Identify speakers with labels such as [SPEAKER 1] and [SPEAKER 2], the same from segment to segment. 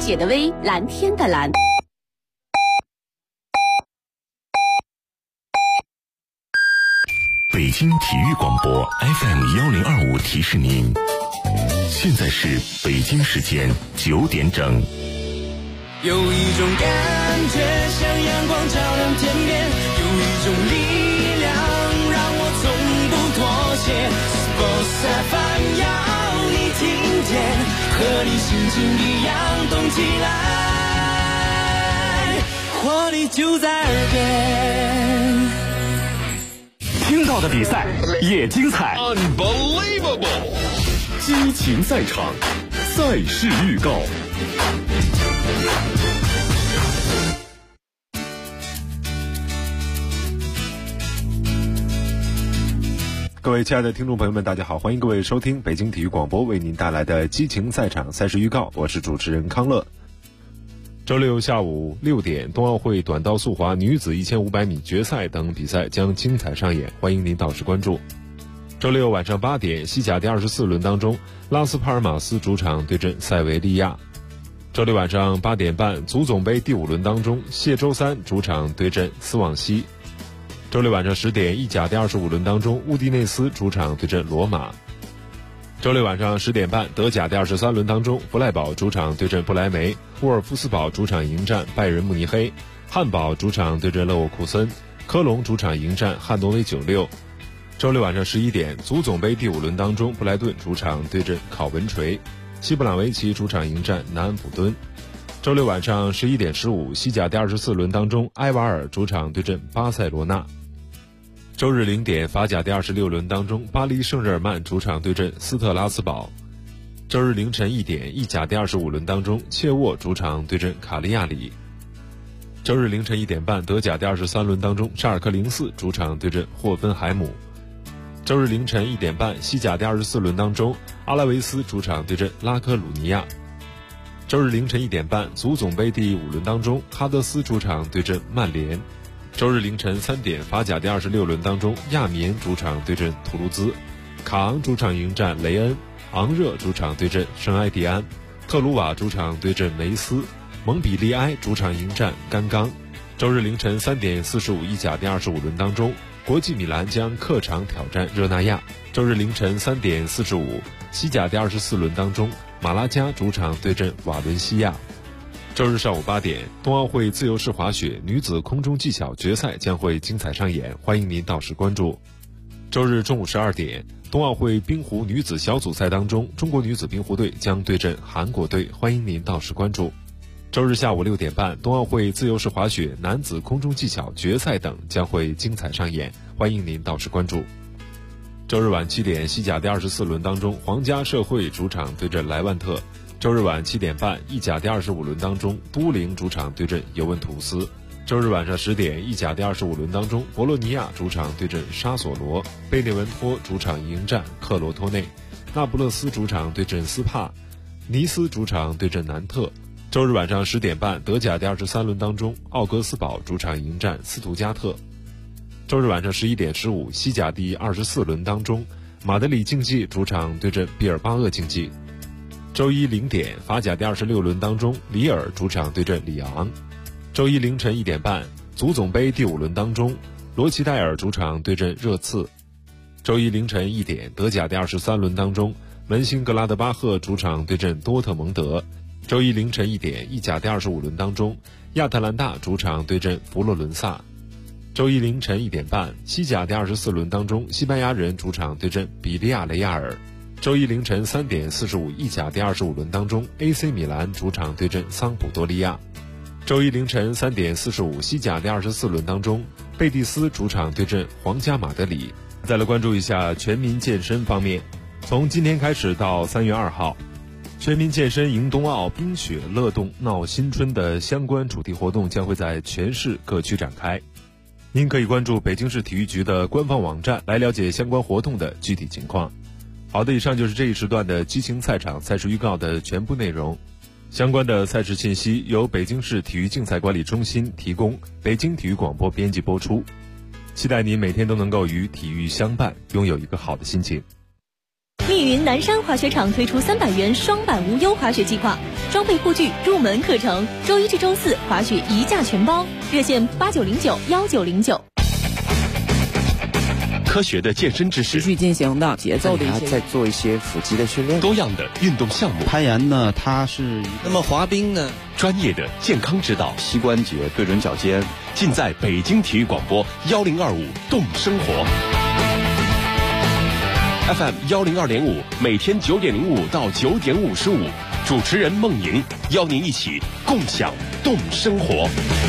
[SPEAKER 1] 解的微，蓝天的蓝。
[SPEAKER 2] 北京体育广播 FM1025提示您，现在是北京时间9点整。
[SPEAKER 3] 有一种感觉像阳光照亮天边，有一种力量让我从不妥协。Sports FM 要你听见，和你心情一样动起来，活力就在耳边。
[SPEAKER 4] 听到的比赛也精彩
[SPEAKER 5] Unbelievable
[SPEAKER 4] 激情赛场，赛事预告。
[SPEAKER 6] 各位亲爱的听众朋友们，大家好，欢迎各位收听北京体育广播为您带来的激情赛场赛事预告，我是主持人康乐。周六下午6点，冬奥会短道速滑女子1500米决赛等比赛将精彩上演，欢迎您到时关注。周六晚上8点，西甲第24轮当中，拉斯帕尔马斯主场对阵塞维利亚。周六晚上8点半，足总杯第5轮当中，谢周三主场对阵斯旺西。周六晚上10点，意甲第25轮当中，乌迪内斯主场对阵罗马。周六晚上10点半，德甲第23轮当中，弗赖堡主场对阵不莱梅，沃尔夫斯堡主场迎战拜仁慕尼黑，汉堡主场对阵勒沃库森，科隆主场迎战汉诺威96。周六晚上11点，足总杯第5轮当中，布莱顿主场对阵考文垂，西布朗维奇主场迎战南安普敦。周六晚上11点15，西甲第24轮当中，埃瓦尔主场对阵巴塞罗那。周日0点，法甲第26轮当中，巴黎圣日耳曼主场对阵斯特拉斯堡。周日凌晨1点，意甲第25轮当中，切沃主场对阵卡利亚里。周日凌晨1点半，德甲第23轮当中，沙尔克04主场对阵霍芬海姆。周日凌晨1点半，西甲第24轮当中，阿拉维斯主场对阵拉科鲁尼亚。周日凌晨1点半，足总杯第5轮当中，哈德斯主场对阵曼联。周日凌晨3点，法甲第26轮当中，亚眠主场对阵图卢兹，卡昂主场迎战雷恩，昂热主场对阵圣埃蒂安，特鲁瓦主场对阵梅斯，蒙彼利埃主场迎战甘冈。周日凌晨3点45，意甲第25轮当中，国际米兰将客场挑战热那亚。周日凌晨3点45，西甲第24轮当中，马拉加主场对阵瓦伦西亚。周日上午8点，冬奥会自由式滑雪女子空中技巧决赛将会精彩上演，欢迎您到时关注。周日中午12点，冬奥会冰壶女子小组赛当中，中国女子冰壶队将对阵韩国队，欢迎您到时关注。周日下午6点半，冬奥会自由式滑雪男子空中技巧决赛等将会精彩上演，欢迎您到时关注。周日晚7点，西甲第24轮当中，皇家社会主场对阵莱万特。周日晚7点半，意甲第25轮当中，都灵主场对阵尤文图斯。周日晚上10点，意甲第25轮当中，博洛尼亚主场对阵沙索罗，贝内文托主场迎战克罗托内，那不勒斯主场对阵斯帕，尼斯主场对阵南特。周日晚上10点半，德甲第23轮当中，奥格斯堡主场迎战斯图加特。周日晚上11点15，西甲第24轮当中，马德里竞技主场对阵毕尔巴鄂竞技。周一0点，法甲第26轮当中，里尔主场对阵里昂。周一凌晨1点半，足总杯第5轮当中，罗齐代尔主场对阵热刺。周一凌晨1点，德甲第23轮当中，门兴格拉德巴赫主场对阵多特蒙德。周一凌晨1点，意甲第25轮当中，亚特兰大主场对阵佛罗伦萨。周一凌晨1点半，西甲第24轮当中，西班牙人主场对阵比利亚雷亚尔。周一凌晨3点45，意甲第25轮当中 ，AC 米兰主场对阵桑普多利亚。周一凌晨3点45，西甲第24轮当中，贝蒂斯主场对阵皇家马德里。再来关注一下全民健身方面，从今天开始到3月2号，全民健身迎冬奥、冰雪乐动闹新春的相关主题活动将会在全市各区展开。您可以关注北京市体育局的官方网站来了解相关活动的具体情况。好的，以上就是这一时段的激情赛场赛事预告的全部内容。相关的赛事信息由北京市体育竞赛管理中心提供，北京体育广播编辑播出。期待您每天都能够与体育相伴，拥有一个好的心情。
[SPEAKER 1] 蜜云南山滑雪场推出300元双板无忧滑雪计划，装备护具、入门课程，周一至周四滑雪一价全包，热线89091909。
[SPEAKER 2] 科学的健身知识，
[SPEAKER 5] 持续进行的节奏的一些，
[SPEAKER 7] 再做一些腹肌的训练。
[SPEAKER 2] 多样的运动项目，
[SPEAKER 8] 攀岩呢，它是
[SPEAKER 7] 那么滑冰呢，
[SPEAKER 2] 专业的健康指导，
[SPEAKER 8] 膝关节对准脚尖，
[SPEAKER 2] 尽在北京体育广播1025动生活。FM 102.5，每天9点05到9点55，主持人孟莹邀您一起共享动生活。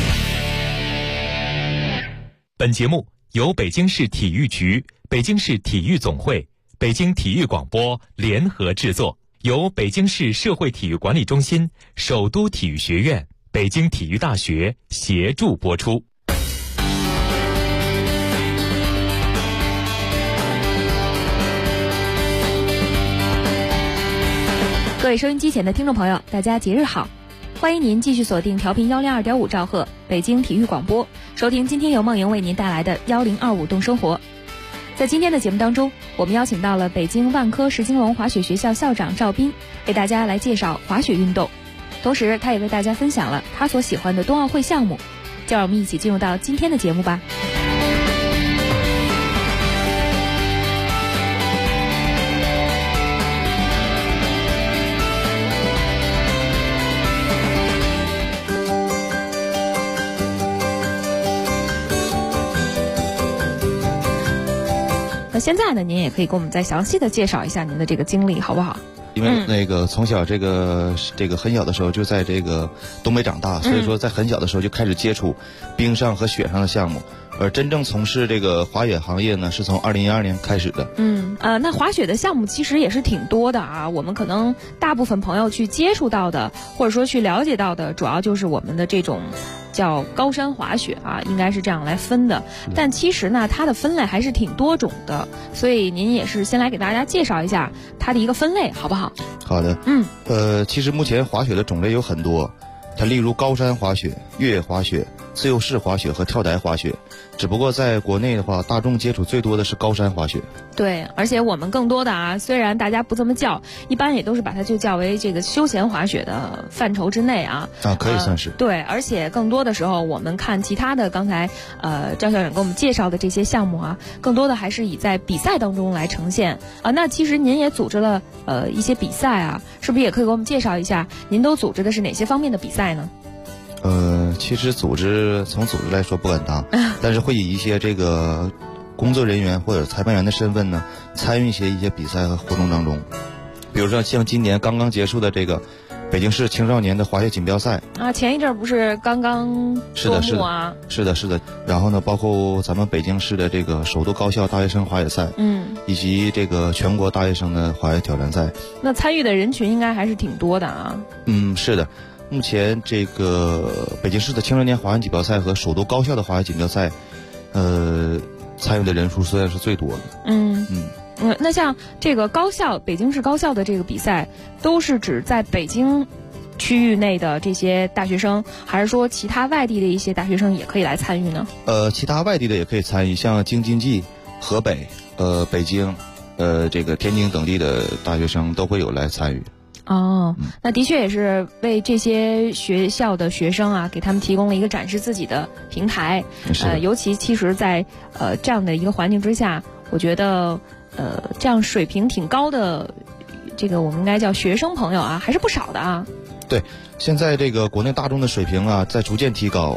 [SPEAKER 9] 本节目由北京市体育局、北京市体育总会、北京体育广播联合制作，由北京市社会体育管理中心、首都体育学院、北京体育大学协助播出。
[SPEAKER 10] 各位收音机前的听众朋友，大家节日好！欢迎您继续锁定调频102.5兆赫北京体育广播，收听今天由梦莹为您带来的1025动生活。在今天的节目当中，我们邀请到了北京万科石金龙滑雪学校校长赵斌，为大家来介绍滑雪运动，同时他也为大家分享了他所喜欢的冬奥会项目。就让我们一起进入到今天的节目吧。那现在呢，您也可以给我们再详细的介绍一下您的这个经历，好不好？
[SPEAKER 8] 因为那个从小这个很小的时候就在这个东北长大，所以说在很小的时候就开始接触冰上和雪上的项目。而真正从事这个滑雪行业呢，是从2012年开始的。
[SPEAKER 10] 那滑雪的项目其实也是挺多的啊。我们可能大部分朋友去接触到的，或者说去了解到的，主要就是我们的这种叫高山滑雪啊，应该是这样来分的。但其实呢，它的分类还是挺多种的，所以您也是先来给大家介绍一下它的一个分类，好不好？
[SPEAKER 8] 好的。其实目前滑雪的种类有很多，它例如高山滑雪、越野滑雪、自由式滑雪和跳台滑雪。只不过在国内的话，大众接触最多的是高山滑雪。对，
[SPEAKER 10] 而且我们更多的啊，虽然大家不这么叫，一般也都是把它就叫为这个休闲滑雪的范畴之内啊。
[SPEAKER 8] 可以算是。
[SPEAKER 10] 对，而且更多的时候，我们看其他的刚才赵校长给我们介绍的这些项目啊，更多的还是以在比赛当中来呈现啊。那其实您也组织了一些比赛啊，是不是也可以给我们介绍一下，您都组织的是哪些方面的比赛呢？
[SPEAKER 8] 其实从组织来说不敢当，但是会以一些这个工作人员或者裁判员的身份呢，参与一些比赛和活动当中。比如说像今年刚刚结束的这个北京市青少年的滑雪锦标赛
[SPEAKER 10] 啊，前一阵不是刚刚落幕啊？
[SPEAKER 8] 是的。然后呢，包括咱们北京市的这个首都高校大学生滑雪赛，以及这个全国大学生的滑雪挑战赛。那参与的人群应该还是挺多的啊。是的。目前这个北京市的青少年滑雪锦标赛和首都高校的滑雪锦标赛，参与的人数虽然是最多的。
[SPEAKER 10] 那像这个高校，北京市高校的这个比赛，都是指在北京区域内的这些大学生，还是说其他外地的一些大学生也可以来参与呢？
[SPEAKER 8] 其他外地的也可以参与，像京津冀、河北、北京、这个天津等地的大学生都会有来参与。
[SPEAKER 10] 那的确也是为这些学校的学生啊，给他们提供了一个展示自己的平台。尤其其实在这样的一个环境之下，我觉得这样水平挺高的，这个我们应该叫学生朋友啊，还是不少的啊。
[SPEAKER 8] 对，现在这个国内大众的水平啊，在逐渐提高。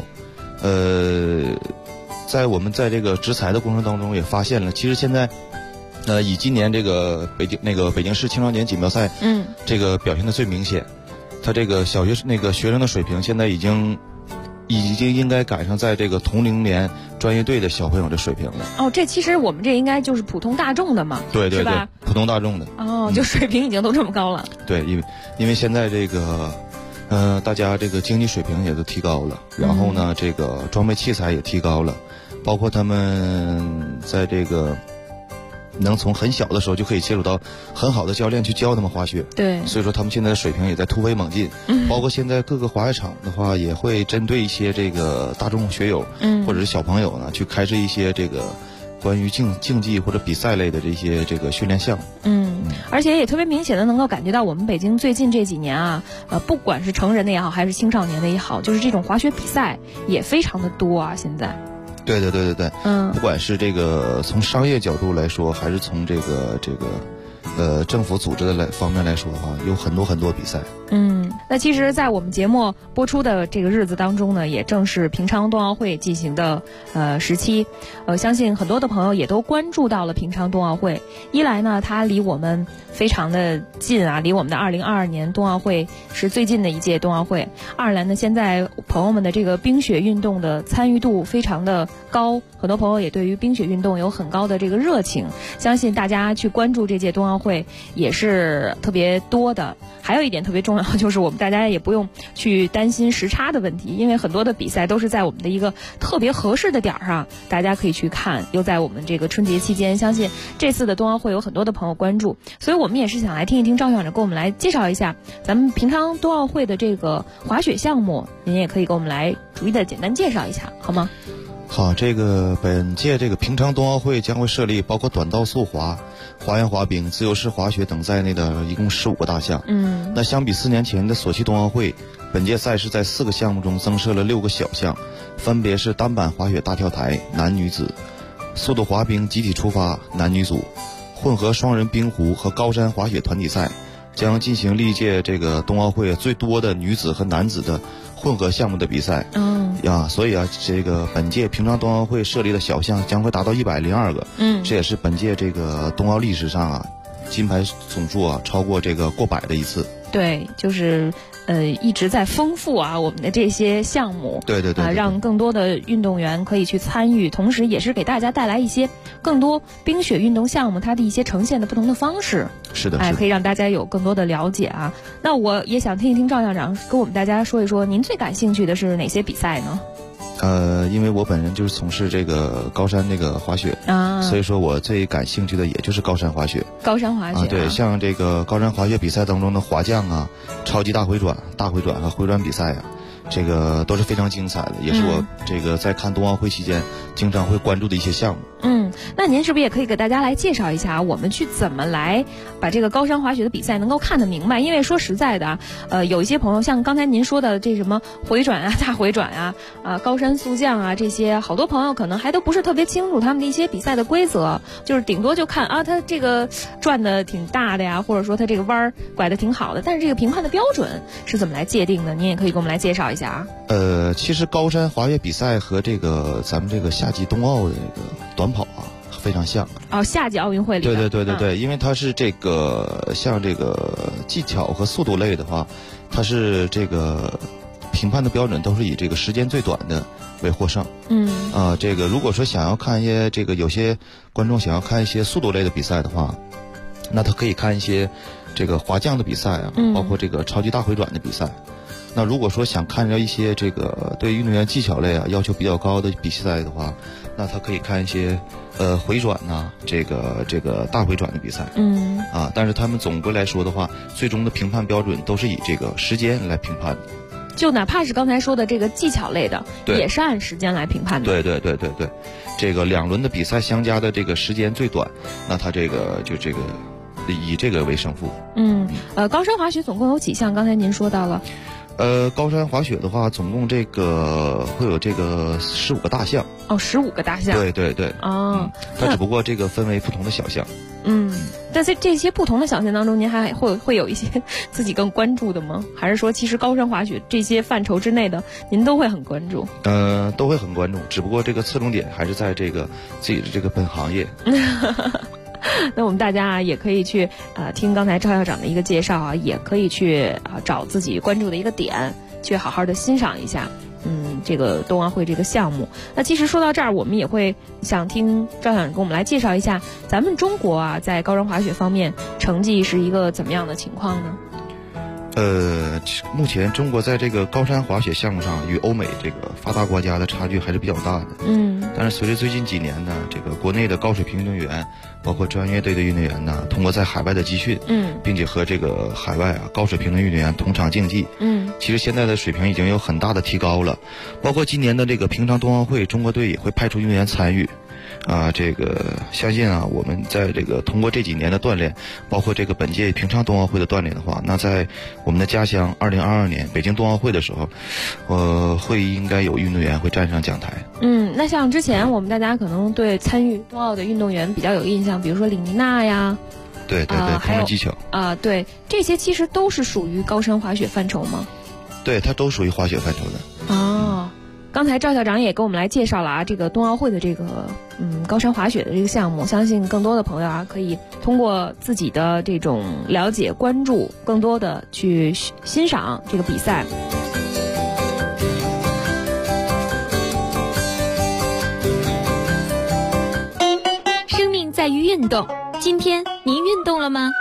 [SPEAKER 8] 在我们在这个执裁的过程当中也发现了，其实现在。以今年这个北京市青少年锦标赛，这个表现的最明显。他这个学生的水平现在已经应该赶上在这个同龄年专业队的小朋友的水平了。
[SPEAKER 10] 这其实我们这应该就是普通大众的嘛，
[SPEAKER 8] 对，普通大众的。
[SPEAKER 10] 就水平已经都这么高了。
[SPEAKER 8] 对，因为现在这个大家这个经济水平也都提高了，然后呢，这个装备器材也提高了，包括他们在这个。能从很小的时候就可以接触到很好的教练去教他们滑雪，
[SPEAKER 10] 对，
[SPEAKER 8] 所以说他们现在的水平也在突飞猛进。包括现在各个滑雪场的话，也会针对一些这个大众学友，或者是小朋友呢，去开设一些这个关于竞技或者比赛类的这个训练项目。
[SPEAKER 10] 而且也特别明显的能够感觉到我们北京最近这几年啊，不管是成人的也好，还是青少年的也好，就是这种滑雪比赛也非常的多啊，现在。
[SPEAKER 8] 对，不管是这个从商业角度来说，还是从这个政府组织的方面来说的话，有很多比赛。
[SPEAKER 10] 那其实在我们节目播出的这个日子当中呢，也正是平昌冬奥会进行的时期。相信很多的朋友也都关注到了平昌冬奥会。一来呢，它离我们非常的近啊，离我们的2022年冬奥会是最近的一届冬奥会。二来呢，现在朋友们的这个冰雪运动的参与度非常的高，很多朋友也对于冰雪运动有很高的这个热情，相信大家去关注这届冬奥会也是特别多的。还有一点特别重要，就是我们大家也不用去担心时差的问题，因为很多的比赛都是在我们的一个特别合适的点上，大家可以去看，又在我们这个春节期间，相信这次的冬奥会有很多的朋友关注，所以我们也是想来听一听赵校长给我们来介绍一下咱们平昌冬奥会的这个滑雪项目，您也可以给我们来逐一的简单介绍一下，好吗？
[SPEAKER 8] 好，本届这个平昌冬奥会将会设立包括短道速滑、花样滑冰、自由式滑雪等在内的一共15个大项。那相比4年前的索契冬奥会，本届赛事在4个项目中增设了6个小项，分别是单板滑雪大跳台男女子、速度滑冰集体出发男女组、混合双人冰壶和高山滑雪团体赛，将进行历届这个冬奥会最多的女子和男子的混合项目的比赛。所以这个本届平昌冬奥会设立的小项将会达到102个。这也是本届这个冬奥历史上金牌总数超过这个过百的一次。
[SPEAKER 10] 对，就是一直在丰富我们的这些项目。
[SPEAKER 8] 对，
[SPEAKER 10] 让更多的运动员可以去参与，同时也是给大家带来一些更多冰雪运动项目它的一些呈现的不同的方式。
[SPEAKER 8] 是的，
[SPEAKER 10] 可以让大家有更多的了解啊。那我也想听一听赵校长跟我们大家说一说，您最感兴趣的是哪些比赛呢？
[SPEAKER 8] 因为我本人就是从事这个高山滑雪所以说我最感兴趣的也就是高山滑雪。
[SPEAKER 10] 高山滑雪
[SPEAKER 8] 对，像这个高山滑雪比赛当中的滑降超级大回转和回转比赛这个都是非常精彩的，也是我这个在看冬奥会期间经常会关注的一些项目。
[SPEAKER 10] 那您是不是也可以给大家来介绍一下，我们去怎么来把这个高山滑雪的比赛能够看得明白？因为说实在的有一些朋友像刚才您说的这什么回转大回转高山速降这些，好多朋友可能还都不是特别清楚他们的一些比赛的规则，就是顶多就看他这个转的挺大的呀，或者说他这个弯拐的挺好的，但是这个评判的标准是怎么来界定的？您也可以给我们来介绍一下
[SPEAKER 8] 其实高山滑雪比赛和这个咱们这个夏季冬奥的这个短跑非常像
[SPEAKER 10] 夏季奥运会里
[SPEAKER 8] 对，因为它是这个像这个技巧和速度类的话，它是这个评判的标准都是以这个时间最短的为获胜。这个如果说想要看一些这个有些观众想要看一些速度类的比赛的话，那他可以看一些这个滑降的比赛包括这个超级大回转的比赛。那如果说想看着一些这个对运动员技巧类要求比较高的比赛的话，那他可以看一些回转这个大回转的比赛。但是他们总归来说的话，最终的评判标准都是以这个时间来评判的。
[SPEAKER 10] 就哪怕是刚才说的这个技巧类的，也是按时间来评判的。
[SPEAKER 8] 对，这个2轮的比赛相加的这个时间最短，那他这个就这个以这个为胜负。
[SPEAKER 10] 高山滑雪总共有几项？刚才您说到了。
[SPEAKER 8] 高山滑雪的话，总共这个会有这个15个大项。
[SPEAKER 10] 15个大项。
[SPEAKER 8] 对。它只不过这个分为不同的小项。
[SPEAKER 10] 但在这些不同的小项当中，您还会有一些自己更关注的吗？还是说其实高山滑雪这些范畴之内的，您都会很关注？
[SPEAKER 8] 都会很关注，只不过这个侧重点还是在这个自己的这个本行业。
[SPEAKER 10] 那我们大家也可以去听刚才赵校长的一个介绍也可以去找自己关注的一个点，去好好的欣赏一下这个冬奥会这个项目。那其实说到这儿，我们也会想听赵校长给我们来介绍一下咱们中国在高山滑雪方面成绩是一个怎么样的情况呢？
[SPEAKER 8] 目前中国在这个高山滑雪项目上与欧美这个发达国家的差距还是比较大的。但是随着最近几年呢，这个国内的高水平运动员，包括专业队的运动员呢，通过在海外的集训，并且和这个海外高水平的运动员同场竞技，其实现在的水平已经有很大的提高了。包括今年的这个平昌冬奥会，中国队也会派出运动员参与。 这个相信我们在这个通过这几年的锻炼，包括这个本届平昌冬奥会的锻炼的话，那在我们的家乡2022年北京冬奥会的时候，会应该有运动员会站上讲台。
[SPEAKER 10] 那像之前我们大家可能对参与冬奥的运动员比较有印象，比如说李妮娜呀，
[SPEAKER 8] 对，碰撞技巧
[SPEAKER 10] 对，这些其实都是属于高山滑雪范畴吗？
[SPEAKER 8] 对，它都属于滑雪范畴的。
[SPEAKER 10] 刚才赵校长也给我们来介绍了这个冬奥会的这个高山滑雪的这个项目，相信更多的朋友可以通过自己的这种了解、关注，更多的去欣赏这个比赛。
[SPEAKER 1] 生命在于运动，今天您运动了吗？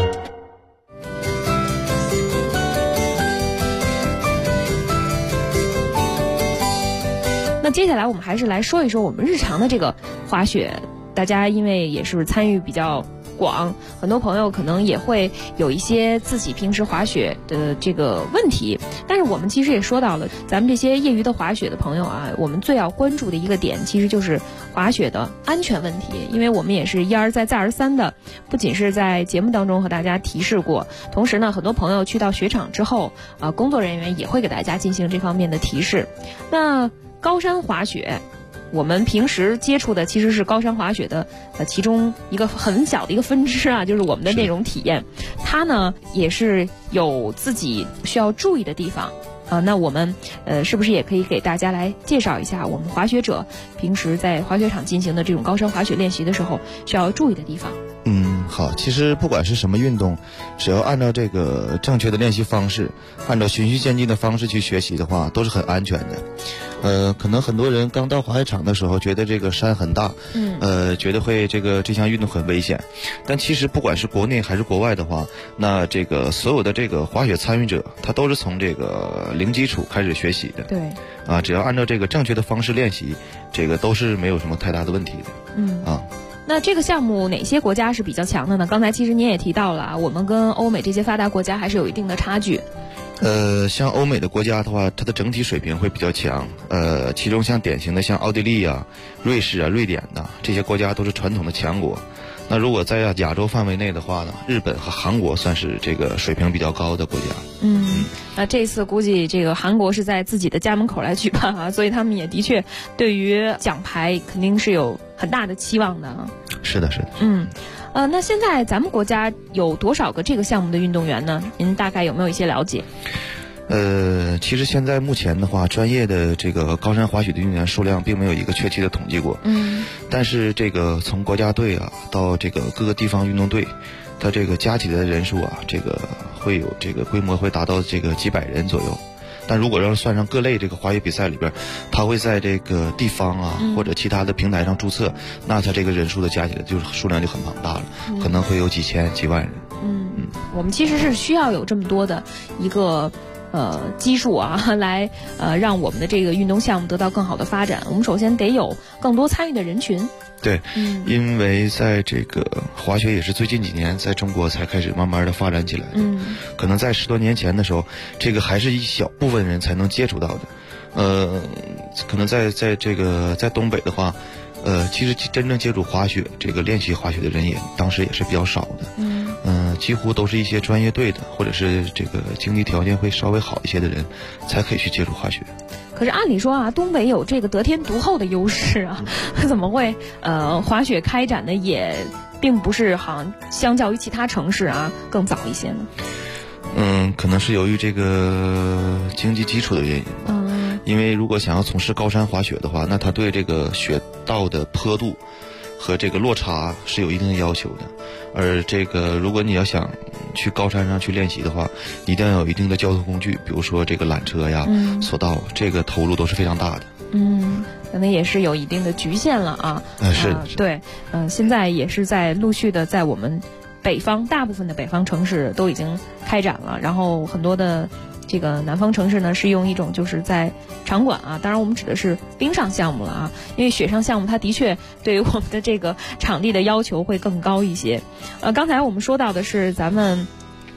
[SPEAKER 10] 那接下来我们还是来说一说我们日常的这个滑雪，大家因为也是参与比较广，很多朋友可能也会有一些自己平时滑雪的这个问题，但是我们其实也说到了，咱们这些业余的滑雪的朋友我们最要关注的一个点其实就是滑雪的安全问题，因为我们也是一而再再而三的，不仅是在节目当中和大家提示过，同时呢很多朋友去到雪场之后工作人员也会给大家进行这方面的提示。那高山滑雪我们平时接触的其实是高山滑雪的其中一个很小的一个分支就是我们的那种体验，它呢也是有自己需要注意的地方那我们是不是也可以给大家来介绍一下我们滑雪者平时在滑雪场进行的这种高山滑雪练习的时候需要注意的地方？
[SPEAKER 8] 好，其实不管是什么运动，只要按照这个正确的练习方式，按照循序渐进的方式去学习的话，都是很安全的。可能很多人刚到滑雪场的时候觉得这个山很大，觉得会这项运动很危险，但其实不管是国内还是国外的话，那这个所有的这个滑雪参与者，他都是从这个零基础开始学习的。
[SPEAKER 10] 对，
[SPEAKER 8] 只要按照这个正确的方式练习，这个都是没有什么太大的问题的。
[SPEAKER 10] 那这个项目哪些国家是比较强的呢？刚才其实您也提到了我们跟欧美这些发达国家还是有一定的差距。
[SPEAKER 8] 像欧美的国家的话，它的整体水平会比较强。其中像典型的像奥地利瑞士瑞典这些国家都是传统的强国。那如果在亚洲范围内的话呢，日本和韩国算是这个水平比较高的国家。
[SPEAKER 10] 那这次估计这个韩国是在自己的家门口来举办所以他们也的确对于奖牌肯定是有很大的期望的。
[SPEAKER 8] 是的。
[SPEAKER 10] 那现在咱们国家有多少个这个项目的运动员呢？您大概有没有一些了解？
[SPEAKER 8] 其实现在目前的话，专业的这个高山滑雪的运动员数量并没有一个确切的统计过。但是这个从国家队到这个各个地方运动队，它这个加起来的人数这个会有这个规模会达到这个几百人左右。但如果要是算上各类这个滑雪比赛里边，它会在这个地方或者其他的平台上注册，那它这个人数的加起来就是数量就很庞大了，可能会有几千几万人。
[SPEAKER 10] 我们其实是需要有这么多的一个基数来让我们的这个运动项目得到更好的发展。我们首先得有更多参与的人群。
[SPEAKER 8] 对，因为在这个滑雪也是最近几年在中国才开始慢慢的发展起来的。可能在10多年前的时候，这个还是一小部分人才能接触到的。可能在这个在东北的话，其实真正接触滑雪这个练习滑雪的人当时也是比较少的。几乎都是一些专业队的，或者是这个经济条件会稍微好一些的人才可以去接触滑雪。
[SPEAKER 10] 可是按理说东北有这个得天独厚的优势怎么会滑雪开展的也并不是好像相较于其他城市更早一些呢？
[SPEAKER 8] 可能是由于这个经济基础的原因。因为如果想要从事高山滑雪的话，那它对这个雪道的坡度和这个落差是有一定的要求的。而这个如果你要想去高山上去练习的话，一定要有一定的交通工具，比如说这个缆车索道，这个投入都是非常大的。
[SPEAKER 10] 可能也是有一定的局限了
[SPEAKER 8] 是
[SPEAKER 10] 对，现在也是在陆续的在我们北方大部分的北方城市都已经开展了，然后很多的这个南方城市呢是用一种就是在场馆当然我们指的是冰上项目了因为雪上项目它的确对于我们的这个场地的要求会更高一些。刚才我们说到的是咱们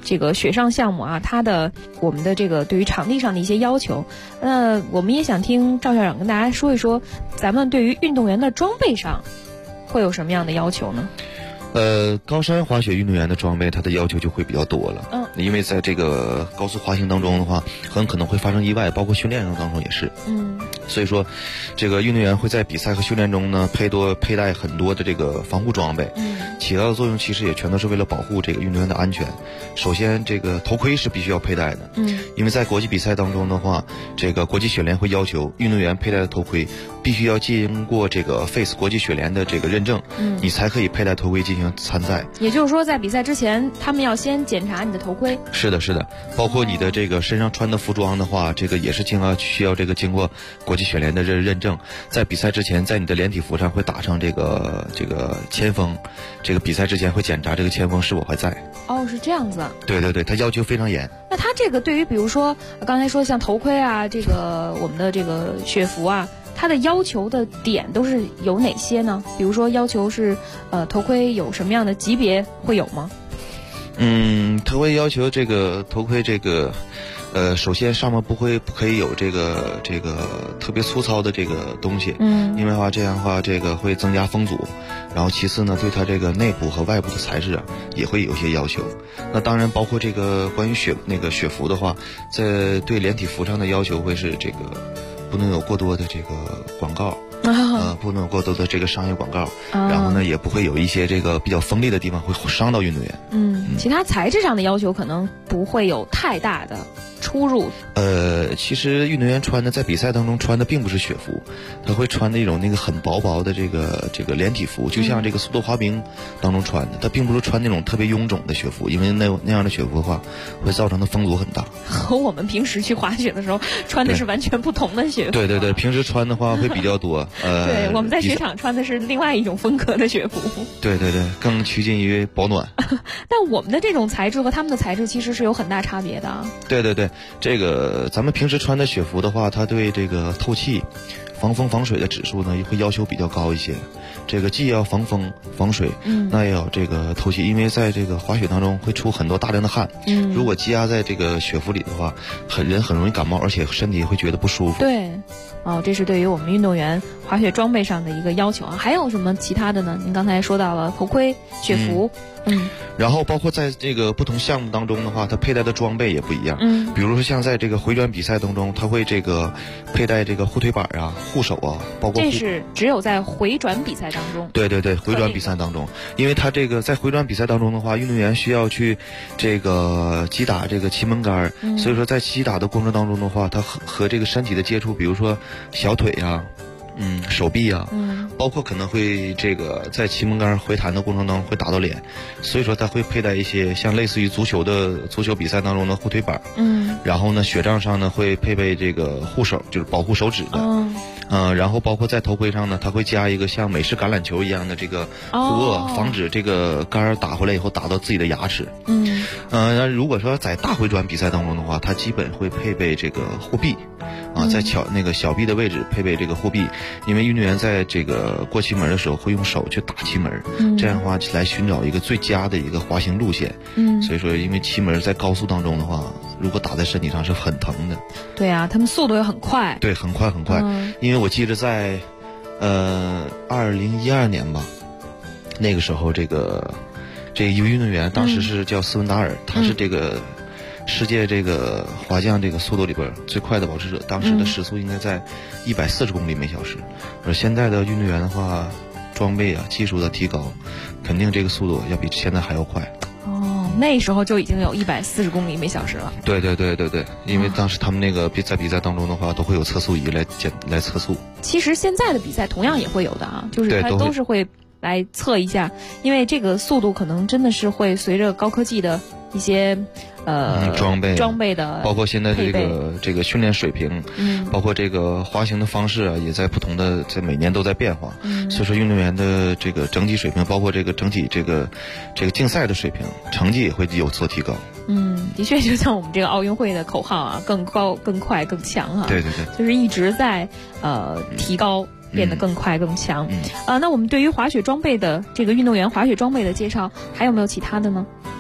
[SPEAKER 10] 这个雪上项目啊，我们的这个对于场地上的一些要求，那我们也想听赵校长跟大家说一说，咱们对于运动员的装备上会有什么样的要求呢？
[SPEAKER 8] 高山滑雪运动员的装备，它的要求就会比较多了。因为在这个高速滑行当中的话，很可能会发生意外，包括训练当中也是。所以说，这个运动员会在比赛和训练中呢，佩戴很多的这个防护装备。起到的作用其实也全都是为了保护这个运动员的安全。首先，这个头盔是必须要佩戴的。因为在国际比赛当中的话，这个国际雪联会要求运动员佩戴的头盔必须要经过这个 FACE 国际雪联的这个认证，你才可以佩戴头盔进行参赛。
[SPEAKER 10] 也就是说，在比赛之前，他们要先检查你的头盔。
[SPEAKER 8] 是的，包括你的这个身上穿的服装的话，这个也是需要这个经过国际雪联的认证。在比赛之前，在你的连体服上会打上这个铅封，这个比赛之前会检查这个铅封是否还在。
[SPEAKER 10] 哦，是这样子啊。
[SPEAKER 8] 对，它要求非常严。
[SPEAKER 10] 那他这个对于比如说刚才说像头盔啊，这个我们的这个雪服啊，它的要求的点都是有哪些呢？比如说要求是头盔有什么样的级别会有吗？
[SPEAKER 8] 头盔要求这个头盔这个首先上面不可以有这个特别粗糙的这个东西，因为的话这样的话这个会增加风阻。然后其次呢，对它这个内部和外部的材质啊也会有一些要求。那当然包括这个关于雪服的话，在对连体服上的要求会是这个不能有过多的这个广告。不能有过多的这个商业广告，然后呢，也不会有一些这个比较锋利的地方会伤到运动员。
[SPEAKER 10] 其他材质上的要求可能不会有太大的出入。
[SPEAKER 8] 其实运动员穿的在比赛当中穿的并不是雪服，他会穿那种很薄的这个连体服，就像这个速度滑冰当中穿的，他并不是穿那种特别臃肿的雪服，因为那样的雪服的话会造成的风阻很大。
[SPEAKER 10] 和我们平时去滑雪的时候穿的是完全不同的雪服。
[SPEAKER 8] 对，平时穿的话会比较多。
[SPEAKER 10] 对，我们在雪场穿的是另外一种风格的雪服。
[SPEAKER 8] 对，更趋近于保暖。
[SPEAKER 10] 但我们的这种材质和他们的材质其实是有很大差别的。
[SPEAKER 8] 对，这个咱们平时穿的雪服的话，它对这个透气、防风防水的指数呢会要求比较高一些。这个既要防风防水，那也要这个透气，因为在这个滑雪当中会出很多大量的汗，如果积压在这个雪服里的话，人很容易感冒，而且身体会觉得不舒服。
[SPEAKER 10] 对。这是对于我们运动员滑雪装备上的一个要求啊。还有什么其他的呢？您刚才说到了头盔、雪服，
[SPEAKER 8] 然后包括在这个不同项目当中的话，它佩戴的装备也不一样。比如说像在这个回转比赛当中，它会这个佩戴这个护腿板啊、护手啊，包括
[SPEAKER 10] 这是只有在回转比赛当中。
[SPEAKER 8] 对，回转比赛当中，因为它这个在回转比赛当中的话，运动员需要去这个击打这个气门杆，所以说在击打的过程当中的话，它和这个身体的接触，比如说小腿啊。手臂啊，包括可能会这个在气门杆回弹的过程当中会打到脸，所以说他会佩戴一些像类似于足球比赛当中的护腿板，然后呢雪杖上呢会配备这个护手，就是保护手指的，然后包括在头盔上呢，它会加一个像美式橄榄球一样的这个护颚，防止这个杆打回来以后打到自己的牙齿。那如果说在大回转比赛当中的话，它基本会配备这个护臂。在小臂的位置配备这个护臂，因为运动员在这个过气门的时候会用手去打气门，这样的话来寻找一个最佳的一个滑行路线。所以说因为气门在高速当中的话，如果打在身体上是很疼的。
[SPEAKER 10] 对啊，他们速度也很快。
[SPEAKER 8] 对，很快。因为我记得在2012年吧，那个时候这个一个运动员当时是叫斯文达尔，他是这个世界这个滑降这个速度里边最快的保持者，当时的时速应该在140公里每小时。而现在的运动员的话，装备啊、技术的提高，肯定这个速度要比现在还要快。
[SPEAKER 10] 那时候就已经有140公里每小时了。
[SPEAKER 8] 对，因为当时他们那个在比赛当中的话，都会有测速仪来测速。
[SPEAKER 10] 其实现在的比赛同样也会有的啊，就是它都是会来测一下，因为这个速度可能真的是会随着高科技的一些装备的，
[SPEAKER 8] 包括现在的这个训练水平，包括这个滑行的方式啊，也在不同的在每年都在变化。所以说运动员的这个整体水平，包括这个整体这个竞赛的水平，成绩也会有所提高。
[SPEAKER 10] 的确就像我们这个奥运会的口号啊，更高、更快、更强啊。
[SPEAKER 8] 对，
[SPEAKER 10] 就是一直在提高。变得更快更强。那我们对于滑雪装备的这个运动员滑雪装备的介绍，还有没有其他的呢？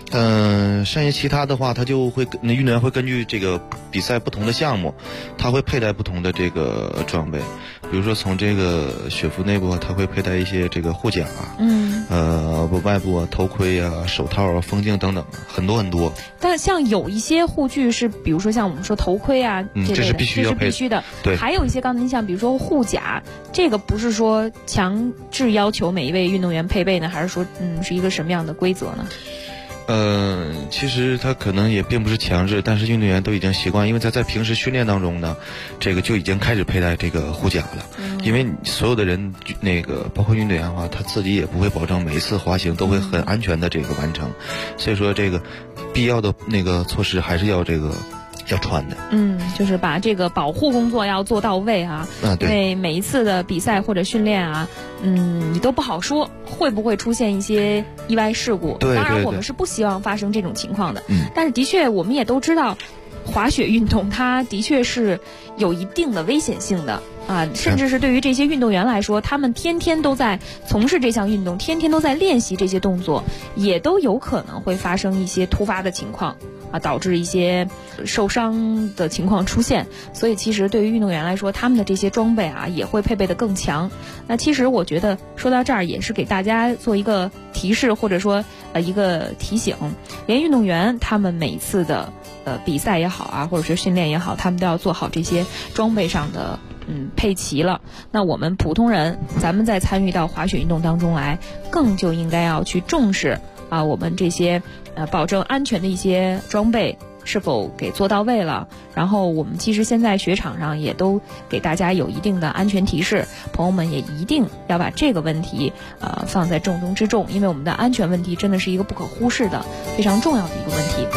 [SPEAKER 8] 剩下其他的话，他就会那运动员会根据这个比赛不同的项目，他会佩戴不同的这个装备。比如说从这个雪服内部，他会佩戴一些这个护甲，外部头盔啊、手套啊、风镜等等，很多很多。
[SPEAKER 10] 但像有一些护具是，比如说像我们说头盔啊，
[SPEAKER 8] 这是必须的。对，
[SPEAKER 10] 还有一些刚才您像比如说护甲，这个不是说强制要求每一位运动员配备呢，还是说是一个什么样的规则呢？
[SPEAKER 8] 其实他可能也并不是强制，但是运动员都已经习惯，因为在平时训练当中呢，这个就已经开始佩戴这个护甲了。因为所有的人包括运动员的话，他自己也不会保证每一次滑行都会很安全的这个完成，所以说这个必要的措施还是要穿的。
[SPEAKER 10] 就是把这个保护工作要做到位啊。
[SPEAKER 8] 对。
[SPEAKER 10] 因为每一次的比赛或者训练啊，你都不好说会不会出现一些意外事故。
[SPEAKER 8] 对。
[SPEAKER 10] 当然我们是不希望发生这种情况的。但是的确我们也都知道，滑雪运动它的确是有一定的危险性的啊，甚至是对于这些运动员来说，他们天天都在从事这项运动，天天都在练习这些动作，也都有可能会发生一些突发的情况啊，导致一些受伤的情况出现。所以其实对于运动员来说，他们的这些装备啊也会配备得更强。那其实我觉得说到这儿也是给大家做一个提示，或者说一个提醒，连运动员他们每一次的比赛也好啊，或者是训练也好，他们都要做好这些装备上的配齐了。那我们普通人，咱们在参与到滑雪运动当中来，更就应该要去重视啊，我们这些保证安全的一些装备是否给做到位了。然后我们其实现在雪场上也都给大家有一定的安全提示，朋友们也一定要把这个问题放在重中之重，因为我们的安全问题真的是一个不可忽视的非常重要的一个问题。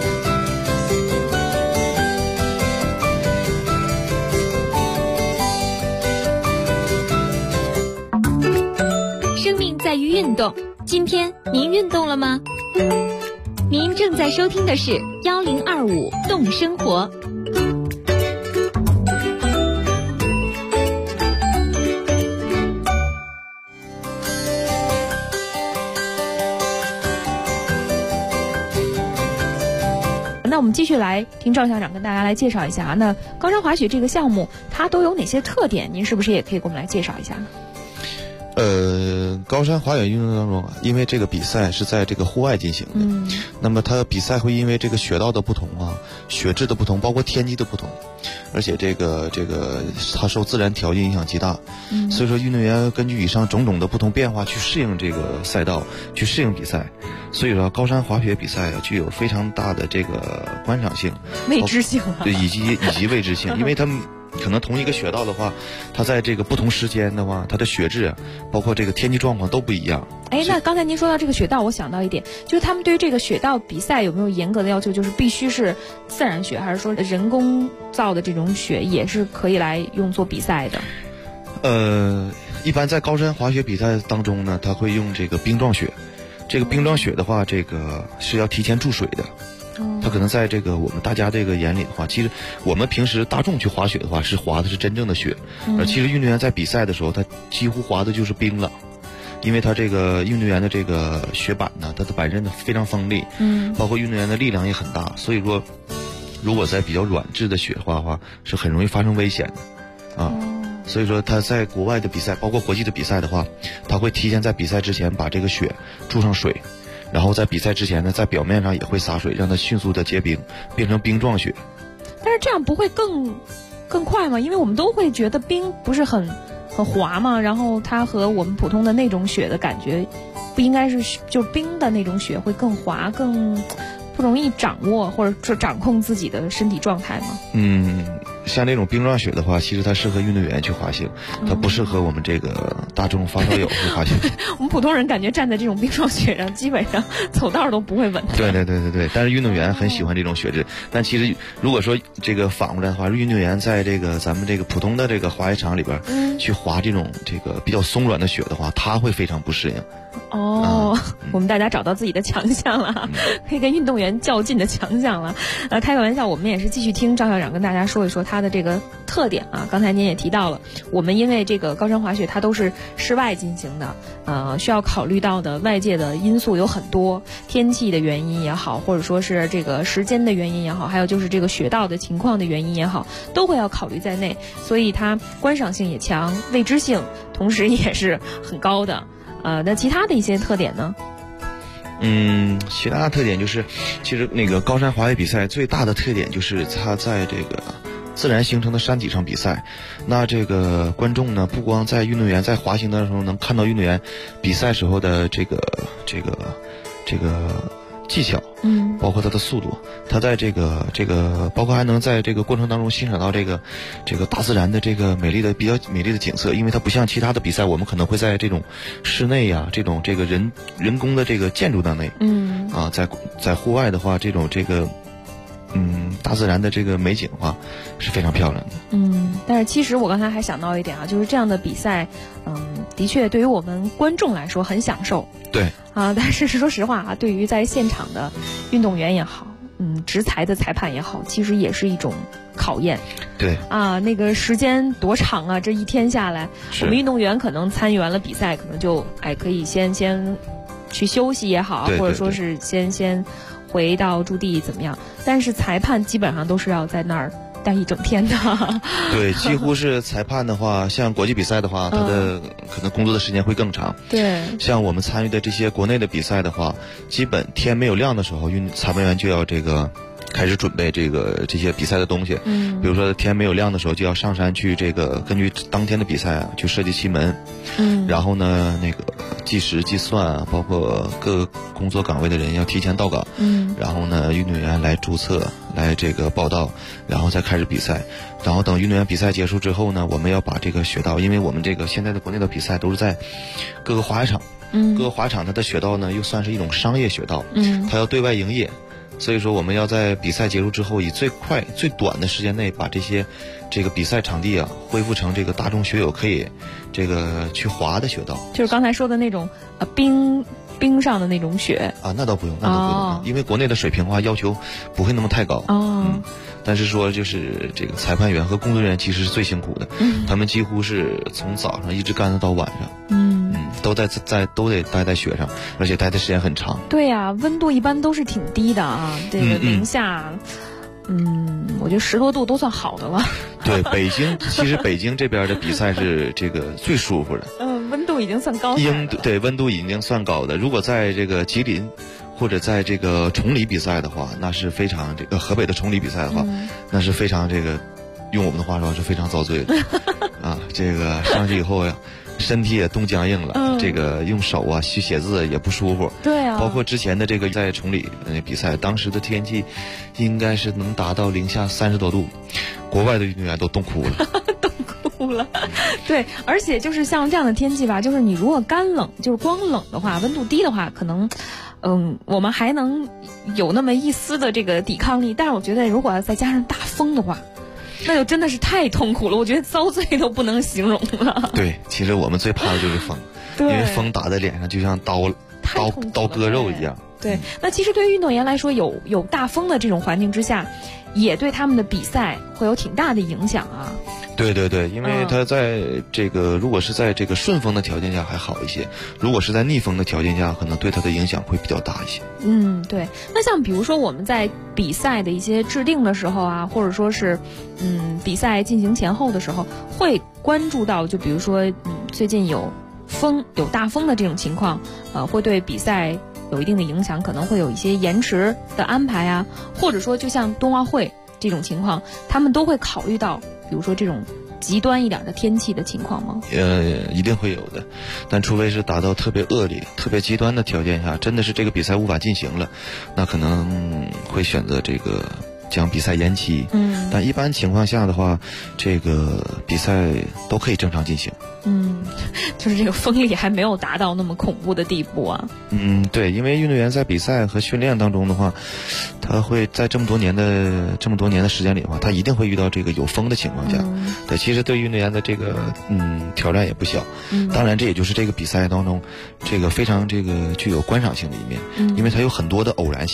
[SPEAKER 1] 生命在于运动，今天您运动了吗？您正在收听的是1025动生活。
[SPEAKER 10] 那我们继续来听赵校长跟大家来介绍一下那高山滑雪这个项目它都有哪些特点，您是不是也可以给我们来介绍一下呢？
[SPEAKER 8] 高山滑雪运动当中啊，因为这个比赛是在这个户外进行的，那么它比赛会因为这个雪道的不同啊，雪质的不同，包括天气的不同，而且这个它受自然条件影响极大，所以说运动员根据以上种种的不同变化去适应这个赛道，去适应比赛。所以说高山滑雪比赛具有非常大的这个观赏性、
[SPEAKER 10] 未知性
[SPEAKER 8] 对，以及未知性，因为他们可能同一个雪道的话，它在这个不同时间的话，它的雪质包括这个天气状况都不一样。
[SPEAKER 10] 那刚才您说到这个雪道，我想到一点，就是他们对于这个雪道比赛有没有严格的要求，就是必须是自然雪，还是说人工造的这种雪也是可以来用作比赛的？
[SPEAKER 8] 一般在高山滑雪比赛当中呢，它会用这个冰状雪。这个冰状雪的话，这个是要提前注水的。它可能在这个我们大家这个眼里的话，其实我们平时大众去滑雪的话，是滑的是真正的雪，而其实运动员在比赛的时候，他几乎滑的就是冰了，因为他这个运动员的这个雪板呢，它的板刃非常锋利，包括运动员的力量也很大，所以说如果在比较软质的雪滑的话，是很容易发生危险的啊。所以说他在国外的比赛，包括国际的比赛的话，他会提前在比赛之前把这个雪注上水，然后在比赛之前呢，在表面上也会洒水，让它迅速的结冰，变成冰状雪。
[SPEAKER 10] 但是这样不会更快吗？因为我们都会觉得冰不是很滑嘛，然后它和我们普通的那种雪的感觉，不应该是就冰的那种雪会更滑，更不容易掌握或者说掌控自己的身体状态吗？
[SPEAKER 8] 像那种冰状雪的话，其实它适合运动员去滑行，它不适合我们这个大众发烧友去滑行。
[SPEAKER 10] 我们普通人感觉站在这种冰状雪上，基本上走道都不会稳。
[SPEAKER 8] 对。但是运动员很喜欢这种雪质。但其实如果说这个反过来的话，运动员在这个咱们这个普通的这个滑雪场里边去滑这种这个比较松软的雪的话，他会非常不适应。
[SPEAKER 10] 我们大家找到自己的强项了，可以跟运动员较劲的强项了。开个玩笑，我们也是继续听赵校长跟大家说一说它的这个特点啊，刚才您也提到了，我们因为这个高山滑雪它都是室外进行的，需要考虑到的外界的因素有很多，天气的原因也好，或者说是这个时间的原因也好，还有就是这个雪道的情况的原因也好，都会要考虑在内，所以它观赏性也强，未知性同时也是很高的。那其他的一些特点呢？
[SPEAKER 8] 其他的特点就是，其实那个高山滑雪比赛最大的特点就是它在这个自然形成的山体上比赛。那这个观众呢，不光在运动员在滑行的时候能看到运动员比赛时候的这个技巧，包括他的速度，他在这个包括还能在这个过程当中欣赏到这个大自然的这个比较美丽的景色。因为它不像其他的比赛，我们可能会在这种室内呀，这个人工的这个建筑当内，在户外的话，大自然的这个美景的话是非常漂亮的。
[SPEAKER 10] 但是其实我刚才还想到一点啊，就是这样的比赛，的确对于我们观众来说很享受。
[SPEAKER 8] 对
[SPEAKER 10] 啊，但是说实话啊，对于在现场的运动员也好，执裁的裁判也好，其实也是一种考验。
[SPEAKER 8] 对
[SPEAKER 10] 啊，那个时间多长啊？这一天下来，我们运动员可能参与完了比赛，可能就可以先去休息也好，
[SPEAKER 8] 对对对，
[SPEAKER 10] 或者说是先回到驻地怎么样？但是裁判基本上都是要在那儿待一整天的。
[SPEAKER 8] 对，几乎是裁判的话，像国际比赛的话，他的可能工作的时间会更长。
[SPEAKER 10] 对，
[SPEAKER 8] 像我们参与的这些国内的比赛的话，基本天没有亮的时候，裁判员就要开始准备这些比赛的东西。比如说天没有亮的时候，就要上山去根据当天的比赛去设计旗门。然后呢，计时计算啊，包括各个工作岗位的人要提前到岗。然后呢，运动员来注册，来报到，然后再开始比赛。然后等运动员比赛结束之后呢，我们要把这个雪道，因为我们现在的国内的比赛都是在各个滑雪场，各个滑雪场它的雪道呢又算是一种商业雪道，它要对外营业。所以说我们要在比赛结束之后，以最快最短的时间内把这个比赛场地啊恢复成大众学友可以去滑的雪道，
[SPEAKER 10] 就是刚才说的那种冰上的那种雪
[SPEAKER 8] 啊。那倒不用，因为国内的水平的话要求不会那么太高。但是说就是裁判员和工作人员其实是最辛苦的，他们几乎是从早上一直干到晚上，都得待在雪上，而且待的时间很长。
[SPEAKER 10] 对呀，温度一般都是挺低的啊，这个零下，我觉得10多度都算好的了。
[SPEAKER 8] 对，其实北京这边的比赛是最舒服的。
[SPEAKER 10] 温度已经算高。
[SPEAKER 8] 对，温度已经算高的。如果在吉林或者在崇礼比赛的话，那是非常河北的崇礼比赛的话，那是非常用我们的话说是非常遭罪的啊。上去以后呀，身体也冻僵硬了，用手啊去写字也不舒服。
[SPEAKER 10] 对啊，
[SPEAKER 8] 包括之前的在崇礼比赛，当时的天气应该是能达到零下30多度，国外的运动员都冻哭了。
[SPEAKER 10] 对，而且就是像这样的天气吧，就是你如果干冷，就是光冷的话，温度低的话，可能我们还能有那么一丝的抵抗力。但是我觉得如果要再加上大风的话，那就真的是太痛苦了，我觉得遭罪都不能形容了。
[SPEAKER 8] 对，其实我们最怕的就是风，因为风打在脸上就像刀割肉一样。
[SPEAKER 10] 对，那其实对于运动员来说，有大风的这种环境之下，也对他们的比赛会有挺大的影响啊。
[SPEAKER 8] 对对对，因为他在如果是在顺风的条件下还好一些，如果是在逆风的条件下，可能对他的影响会比较大一些。
[SPEAKER 10] 对。那像比如说我们在比赛的一些制定的时候啊，或者说是比赛进行前后的时候，会关注到，就比如说最近有大风的这种情况，会对比赛有一定的影响，可能会有一些延迟的安排啊，或者说就像冬奥会这种情况，他们都会考虑到比如说这种极端一点的天气的情况吗？
[SPEAKER 8] 一定会有的，但除非是达到特别恶劣、特别极端的条件下，真的是比赛无法进行了，那可能会选择将比赛延期。但一般情况下的话，比赛都可以正常进行。
[SPEAKER 10] 就是风力还没有达到那么恐怖的地步啊。
[SPEAKER 8] 对，因为运动员在比赛和训练当中的话，他会在这么多年的时间里的话，他一定会遇到有风的情况下。对，其实对运动员的挑战也不小。当然这也就是比赛当中非常具有观赏性的一面，因为它有很多的偶然性。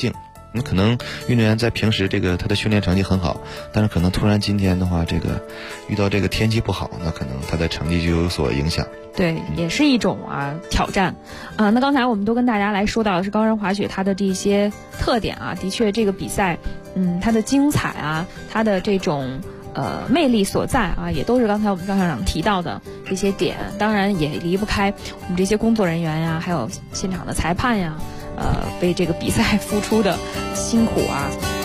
[SPEAKER 8] 那可能运动员在平时这个他的训练成绩很好，但是可能突然今天的话，这个遇到这个天气不好，那可能他的成绩就有所影响。
[SPEAKER 10] 对，也是一种挑战啊。那刚才我们都跟大家来说到的是高山滑雪它的这些特点啊，的确这个比赛，它的精彩啊，它的这种魅力所在啊，也都是刚才我们张校长提到的这些点。当然也离不开我们这些工作人员呀，还有现场的裁判呀。为这个比赛付出的辛苦啊！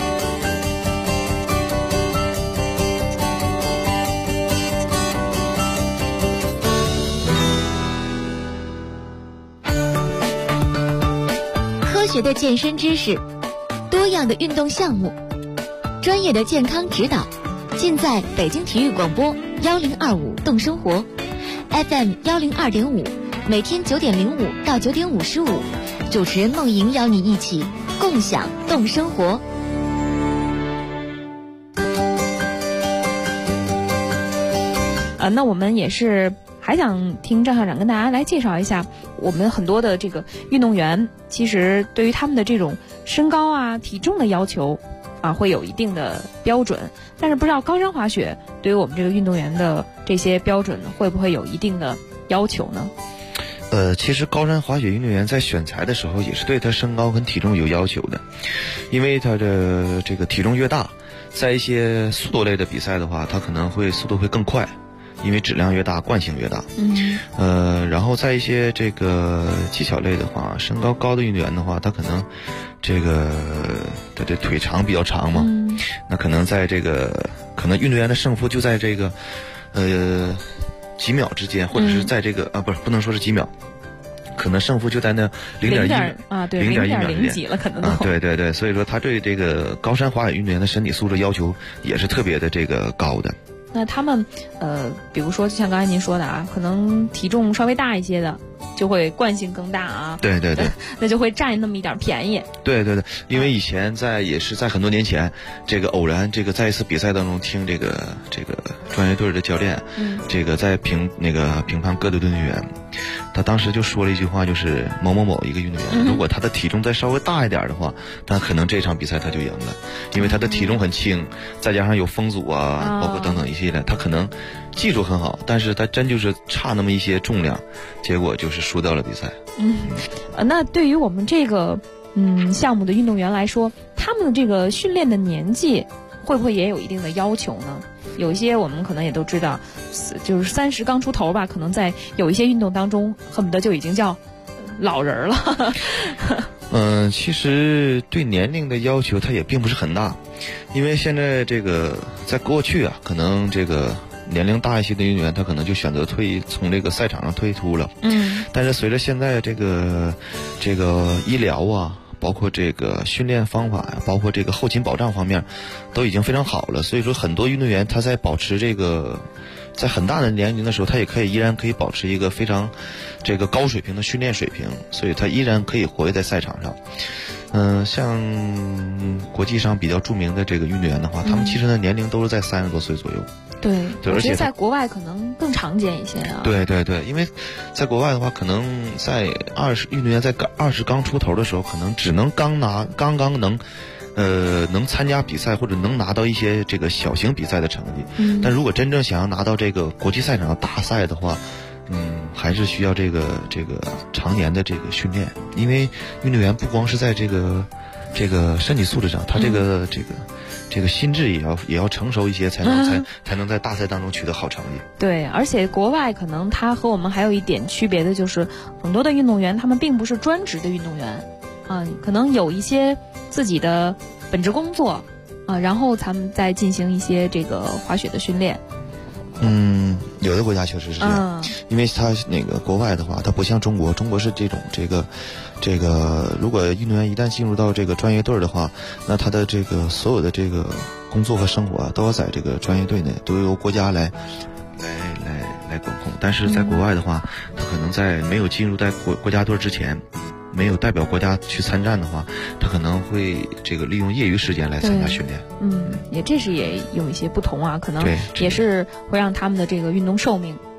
[SPEAKER 1] 科学的健身知识，多样的运动项目，专业的健康指导，尽在北京体育广播1025动生活 FM 102.5，每天9点05到9点55。主持人梦莹邀你一起共享动生活。
[SPEAKER 10] 那我们也是还想听张校长跟大家来介绍一下，我们很多的这个运动员，其实对于他们的这种身高啊、体重的要求啊，会有一定的标准。但是不知道高山滑雪对于我们这个运动员的这些标准会不会有一定的要求呢？
[SPEAKER 8] 其实高山滑雪运动员在选材的时候也是对他身高跟体重有要求的，因为他的这个体重越大，在一些速度类的比赛的话，他可能会速度会更快，因为质量越大，惯性越大。然后在一些这个技巧类的话，身高高的运动员的话，他可能这个他的腿长比较长嘛，那可能在这个可能运动员的胜负就在这个几秒之间，或者是在这个不能说是几秒，可能胜负就在那0.1
[SPEAKER 10] 啊，对，0.0几了，可能都
[SPEAKER 8] 对，所以说他对这个高山滑雪运动员的身体素质要求也是特别的这个高的。
[SPEAKER 10] 那他们比如说就像刚才您说的啊，可能体重稍微大一些的，就会惯性更大啊。
[SPEAKER 8] 对，
[SPEAKER 10] 那就会占那么一点便宜。
[SPEAKER 8] 对，因为以前也是在很多年前，这个偶然在一次比赛当中听这个专业队的教练，这个在评判各队运动员，他当时就说了一句话，就是某一个运动员，如果他的体重再稍微大一点的话，那可能这场比赛他就赢了，因为他的体重很轻，再加上有风阻啊，包括等等一系列，他可能技术很好，但是他真就是差那么一些重量，结果就是输掉了比赛。
[SPEAKER 10] 那对于我们这个项目的运动员来说，他们的这个训练的年纪会不会也有一定的要求呢？有一些我们可能也都知道，就是30刚出头吧，可能在有一些运动当中恨不得就已经叫老人了。
[SPEAKER 8] 其实对年龄的要求它也并不是很大，因为现在这个在过去啊，可能这个年龄大一些的运动员他可能就选择从这个赛场上退出了。但是随着现在这个医疗啊，包括这个训练方法呀，包括这个后勤保障方面都已经非常好了，所以说很多运动员他在保持这个在很大的年龄的时候，他也依然可以保持一个非常这个高水平的训练水平，所以他依然可以活跃在赛场上。像国际上比较著名的这个运动员的话，他们其实的年龄都是在30多岁左右。
[SPEAKER 10] 对，
[SPEAKER 8] 而且
[SPEAKER 10] 在国外可能更常见一些啊。
[SPEAKER 8] 对，因为在国外的话，可能在运动员在20刚出头的时候，可能只能刚刚能参加比赛或者能拿到一些这个小型比赛的成绩。但如果真正想要拿到这个国际赛场的大赛的话，还是需要这个常年的这个训练，因为运动员不光是在这个身体素质上，他这个心智也要成熟一些，才能在大赛当中取得好成绩。
[SPEAKER 10] 对，而且国外可能他和我们还有一点区别的就是，很多的运动员他们并不是专职的运动员啊，可能有一些自己的本职工作啊，然后他们再进行一些这个滑雪的训练。
[SPEAKER 8] 有的国家确实是这样，因为他国外的话，他不像中国是这个，如果运动员一旦进入到这个专业队的话，那他的这个所有的这个工作和生活都要在这个专业队内，都由国家来管控。但是在国外的话，他可能在没有进入在国家队之前，没有代表国家去参战的话，他可能会这个利用业余时间来参加训练。
[SPEAKER 10] 这是也有一些不同啊，可能也是会让他们的这个运动寿命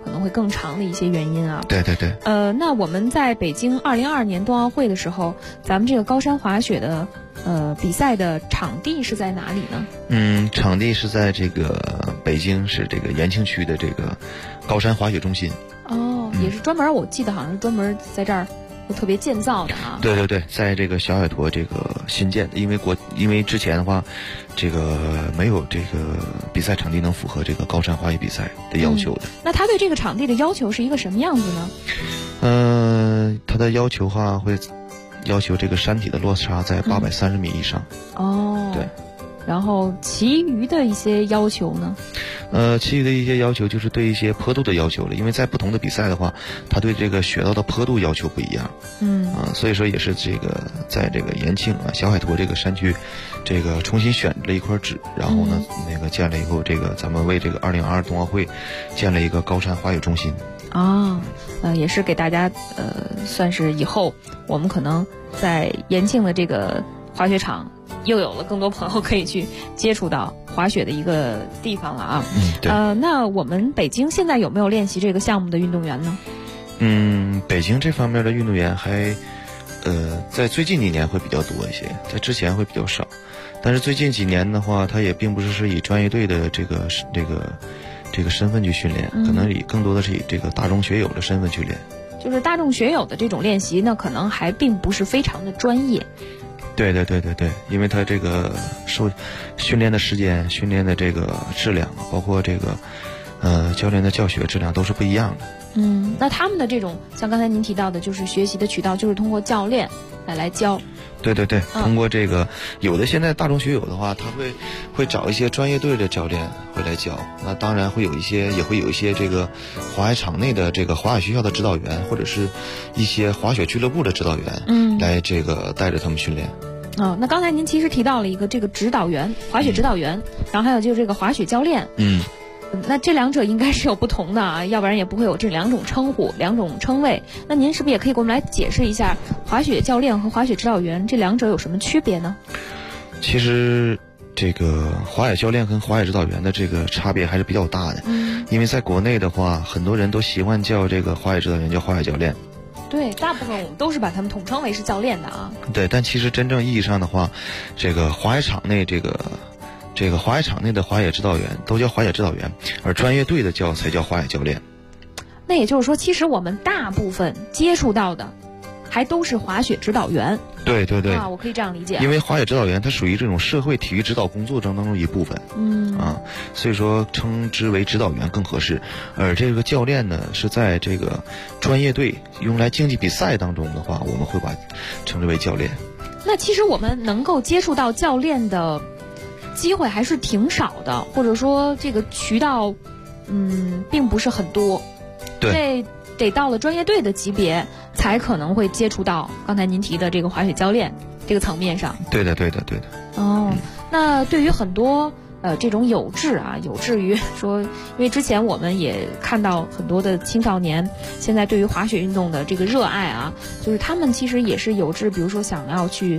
[SPEAKER 10] 可能会更长的一些原因啊。
[SPEAKER 8] 对对对。
[SPEAKER 10] 那我们在北京2022年冬奥会的时候，咱们这个高山滑雪的比赛的场地是在哪里呢？
[SPEAKER 8] 场地是在这个北京市这个延庆区的这个高山滑雪中心。
[SPEAKER 10] 也是专门，我记得好像是专门在这儿特别建造的啊。
[SPEAKER 8] 对对对，在这个小海坨这个新建的，因为之前的话，这个没有这个比赛场地能符合这个高山滑雪比赛的要求的。
[SPEAKER 10] 那他对这个场地的要求是一个什么样子
[SPEAKER 8] 呢？他的要求话会要求这个山体的落差在830米以上。对。
[SPEAKER 10] 然后其余的一些要求呢？
[SPEAKER 8] 其余的一些要求就是对一些坡度的要求了，因为在不同的比赛的话，它对这个雪道的坡度要求不一样。所以说也是这个在这个延庆啊小海坨这个山区，这个重新选了一块址，然后呢那个建了以后，这个咱们为这个2022冬奥会建了一个高山滑雪中心。
[SPEAKER 10] 也是给大家算是以后我们可能在延庆的这个滑雪场又有了更多朋友可以去接触到滑雪的一个地方了啊。
[SPEAKER 8] 对。
[SPEAKER 10] 那我们北京现在有没有练习这个项目的运动员呢？
[SPEAKER 8] 北京这方面的运动员还在最近几年会比较多一些，在之前会比较少。但是最近几年的话，他也并不是以专业队的这个身份去训练，可能更多的是以这个大众学友的身份去练。
[SPEAKER 10] 就是大众学友的这种练习呢，可能还并不是非常的专业。
[SPEAKER 8] 对，因为他这个训练的时间、训练的这个质量，包括这个教练的教学质量都是不一样的。
[SPEAKER 10] 那他们的这种像刚才您提到的，就是学习的渠道就是通过教练来教。
[SPEAKER 8] 对，通过这个有的现在大众学友的话，他会找一些专业队的教练会来教。那当然也会有一些这个滑雪场内的这个滑雪学校的指导员，或者是一些滑雪俱乐部的指导员，来这个带着他们训练。
[SPEAKER 10] 那刚才您其实提到了一个这个指导员，滑雪指导员，然后还有就是这个滑雪教练。那这两者应该是有不同的啊，要不然也不会有这两种称呼、两种称谓。那您是不是也可以给我们来解释一下滑雪教练和滑雪指导员这两者有什么区别呢？
[SPEAKER 8] 其实这个滑雪教练跟滑雪指导员的这个差别还是比较大的。因为在国内的话，很多人都习惯叫这个滑雪指导员叫滑雪教练。
[SPEAKER 10] 对，大部分我们都是把他们统称为是教练的啊。
[SPEAKER 8] 对，但其实真正意义上的话，这个滑雪场内这个滑雪场内的滑雪指导员都叫滑雪指导员，而专业队的才叫滑雪教练。
[SPEAKER 10] 那也就是说，其实我们大部分接触到的还都是滑雪指导员。
[SPEAKER 8] 对，
[SPEAKER 10] 我可以这样理解。
[SPEAKER 8] 因为滑雪指导员它属于这种社会体育指导工作当中一部分。所以说称之为指导员更合适。而这个教练呢，是在这个专业队用来竞技比赛当中的话，我们会称之为教练。
[SPEAKER 10] 那其实我们能够接触到教练的机会还是挺少的，或者说这个渠道并不是很多。
[SPEAKER 8] 对，
[SPEAKER 10] 得到了专业队的级别才可能会接触到刚才您提的这个滑雪教练这个层面上。
[SPEAKER 8] 对的。
[SPEAKER 10] 那对于很多这种有志于说，因为之前我们也看到很多的青少年现在对于滑雪运动的这个热爱啊，就是他们其实也是有志，比如说想要去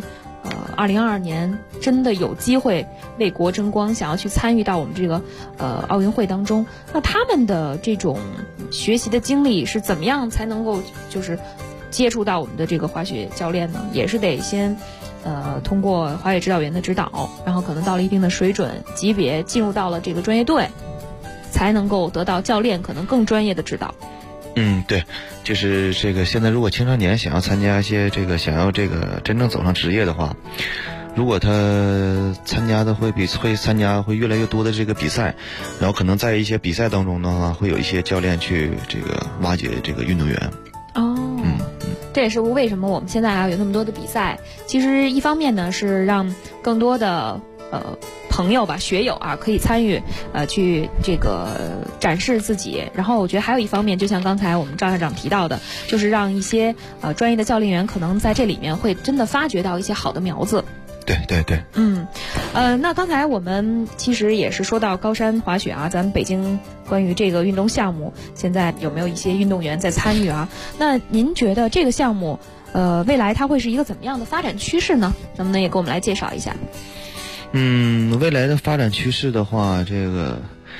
[SPEAKER 10] 2022年真的有机会为国争光，想要去参与到我们这个奥运会当中。那他们的这种学习的经历是怎么样才能够就是接触到我们的这个滑雪教练呢？也是得先通过滑雪指导员的指导，然后可能到了一定的水准级别，进入到了这个专业队，才能够得到教练可能更专业的指导。
[SPEAKER 8] 对，就是这个现在如果青少年想要参加一些想要真正走上职业的话，如果他参加的会越来越多的这个比赛，然后可能在一些比赛当中的话，会有一些教练去挖掘这个运动员。
[SPEAKER 10] 这也是为什么我们现在有那么多的比赛。其实一方面呢，是让更多的朋友学友可以参与去这个展示自己。然后我觉得还有一方面，就像刚才我们赵校长提到的，就是让一些专业的教练员可能在这里面会真的发掘到一些好的苗子。
[SPEAKER 8] 对。
[SPEAKER 10] 那刚才我们其实也是说到高山滑雪咱们北京关于这个运动项目现在有没有一些运动员在参与那您觉得这个项目未来它会是一个怎么样的发展趋势呢？能不能也给我们来介绍一下？
[SPEAKER 8] 未来的发展趋势的话，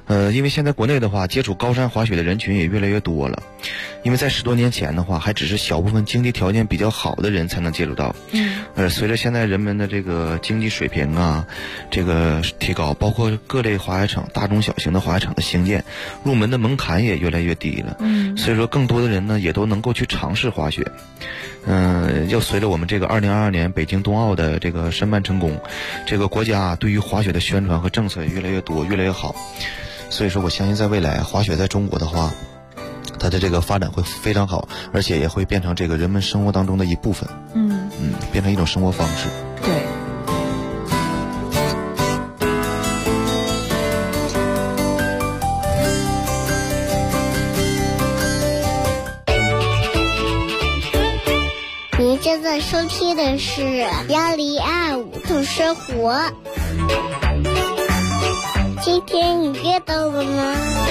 [SPEAKER 8] 因为现在国内的话，接触高山滑雪的人群也越来越多了。因为在10多年前的话，还只是小部分经济条件比较好的人才能接触到。随着现在人们的这个经济水平啊，这个提高，包括各类滑雪场、大中小型的滑雪场的兴建，入门的门槛也越来越低了。所以说更多的人呢，也都能够去尝试滑雪。又随着我们这个2022年北京冬奥的这个申办成功，这个国家对于滑雪的宣传和政策也越来越多，越来越好。所以说我相信在未来滑雪在中国的话，它的这个发展会非常好，而且也会变成这个人们生活当中的一部分。变成一种生活方式。
[SPEAKER 10] 对。
[SPEAKER 11] 您正在收听的是1025懂生活。今天你遇到了吗？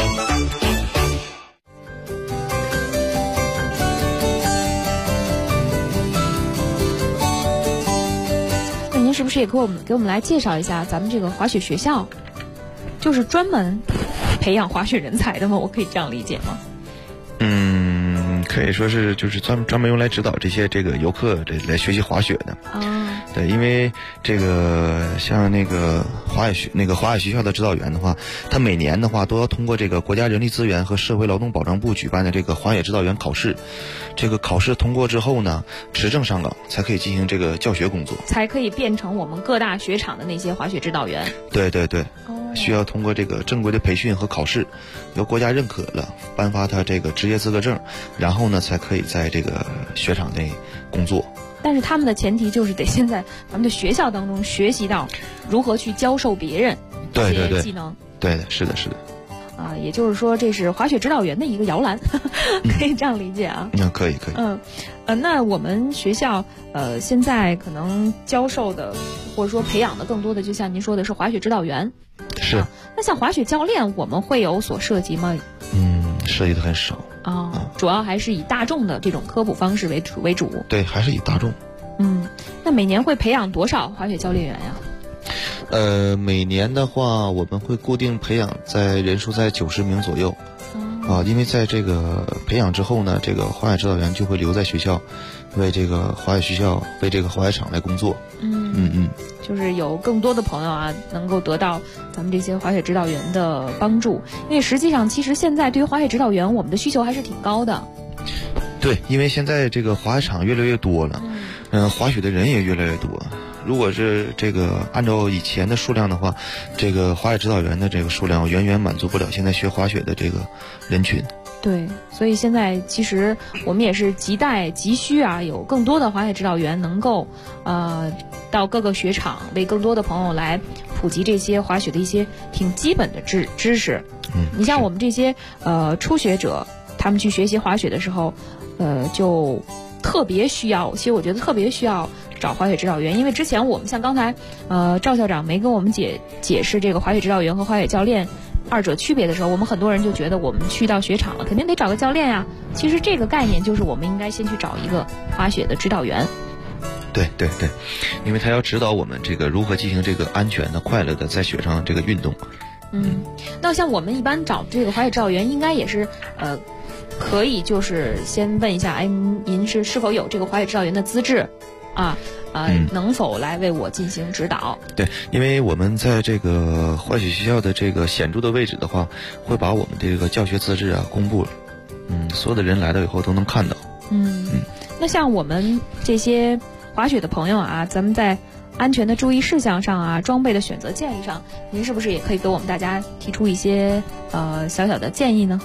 [SPEAKER 10] 那您是不是也给我们来介绍一下咱们这个滑雪学校，就是专门培养滑雪人才的吗？我可以这样理解吗？
[SPEAKER 8] 可以说是就是专门用来指导这些这个游客来学习滑雪的。对，因为这个像那个滑雪学校的指导员的话，他每年的话都要通过这个国家人力资源和社会劳动保障部举办的这个滑雪指导员考试。这个考试通过之后呢，持证上岗才可以进行这个教学工作，
[SPEAKER 10] 才可以变成我们各大雪场的那些滑雪指导员。
[SPEAKER 8] 对对对。需要通过这个正规的培训和考试，由国家认可了，颁发他这个职业资格证，然后呢才可以在这个雪场内工作。
[SPEAKER 10] 但是他们的前提就是得先在咱们的学校当中学习到如何去教授别人这些技能。
[SPEAKER 8] 对，是的，是的。
[SPEAKER 10] 也就是说这是滑雪指导员的一个摇篮，可以这样理解啊。
[SPEAKER 8] 可以。
[SPEAKER 10] 那我们学校现在可能教授的或者说培养的更多的，就像您说的是滑雪指导员。
[SPEAKER 8] 是。
[SPEAKER 10] 那像滑雪教练，我们会有所涉及吗？
[SPEAKER 8] 涉及的很少。
[SPEAKER 10] 主要还是以大众的这种科普方式为主。
[SPEAKER 8] 对，还是以大众。
[SPEAKER 10] 那每年会培养多少滑雪教练员呀？
[SPEAKER 8] 每年的话，我们会固定培养人数在90名左右。因为在这个培养之后呢，这个滑雪指导员就会留在学校，为这个滑雪学校、为这个滑雪场来工作。
[SPEAKER 10] 就是有更多的朋友啊，能够得到咱们这些滑雪指导员的帮助。因为实际上，其实现在对于滑雪指导员，我们的需求还是挺高的。
[SPEAKER 8] 对，因为现在这个滑雪场越来越多了，滑雪的人也越来越多。如果是这个按照以前的数量的话，这个滑雪指导员的这个数量远远满足不了现在学滑雪的这个人群。
[SPEAKER 10] 对，所以现在其实我们也是急需啊，有更多的滑雪指导员能够到各个雪场为更多的朋友来普及这些滑雪的一些挺基本的知识。你像我们这些初学者，他们去学习滑雪的时候，就特别需要，其实我觉得特别需要找滑雪指导员，因为之前我们像刚才赵校长没跟我们解释这个滑雪指导员和滑雪教练二者区别的时候，我们很多人就觉得我们去到雪场了，肯定得找个教练呀。其实这个概念就是我们应该先去找一个滑雪的指导员。
[SPEAKER 8] 对，因为他要指导我们这个如何进行这个安全的、快乐的在雪上这个运动。
[SPEAKER 10] 那像我们一般找这个滑雪指导员，应该也是可以就是先问一下，您是否有这个滑雪指导员的资质能否来为我进行指导？
[SPEAKER 8] 对，因为我们在这个滑雪学校的这个显著的位置的话，会把我们这个教学资质公布了，所有的人来了以后都能看到。
[SPEAKER 10] 那像我们这些滑雪的朋友啊，咱们在安全的注意事项上啊，装备的选择建议上，您是不是也可以给我们大家提出一些小小的建议呢？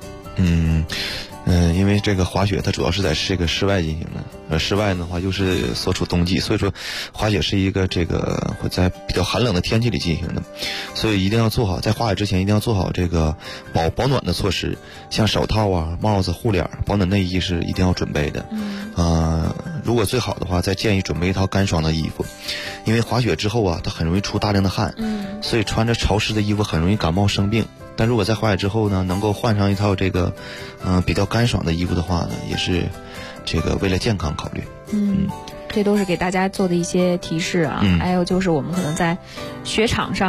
[SPEAKER 8] 因为这个滑雪它主要是在这个室外进行的，室外的话又是所处冬季，所以说滑雪是一个这个会在比较寒冷的天气里进行的，所以一定要做好，在滑雪之前一定要做好这个保暖的措施，像手套啊、帽子、护脸、保暖内衣是一定要准备的。如果最好的话，再建议准备一套干爽的衣服，因为滑雪之后啊，它很容易出大量的汗，所以穿着潮湿的衣服很容易感冒生病。但如果在滑雪之后呢，能够换上一套这个比较干爽的衣服的话呢，也是这个为了健康考虑。这
[SPEAKER 10] 都是给大家做的一些提示啊。还有就是我们可能在雪场上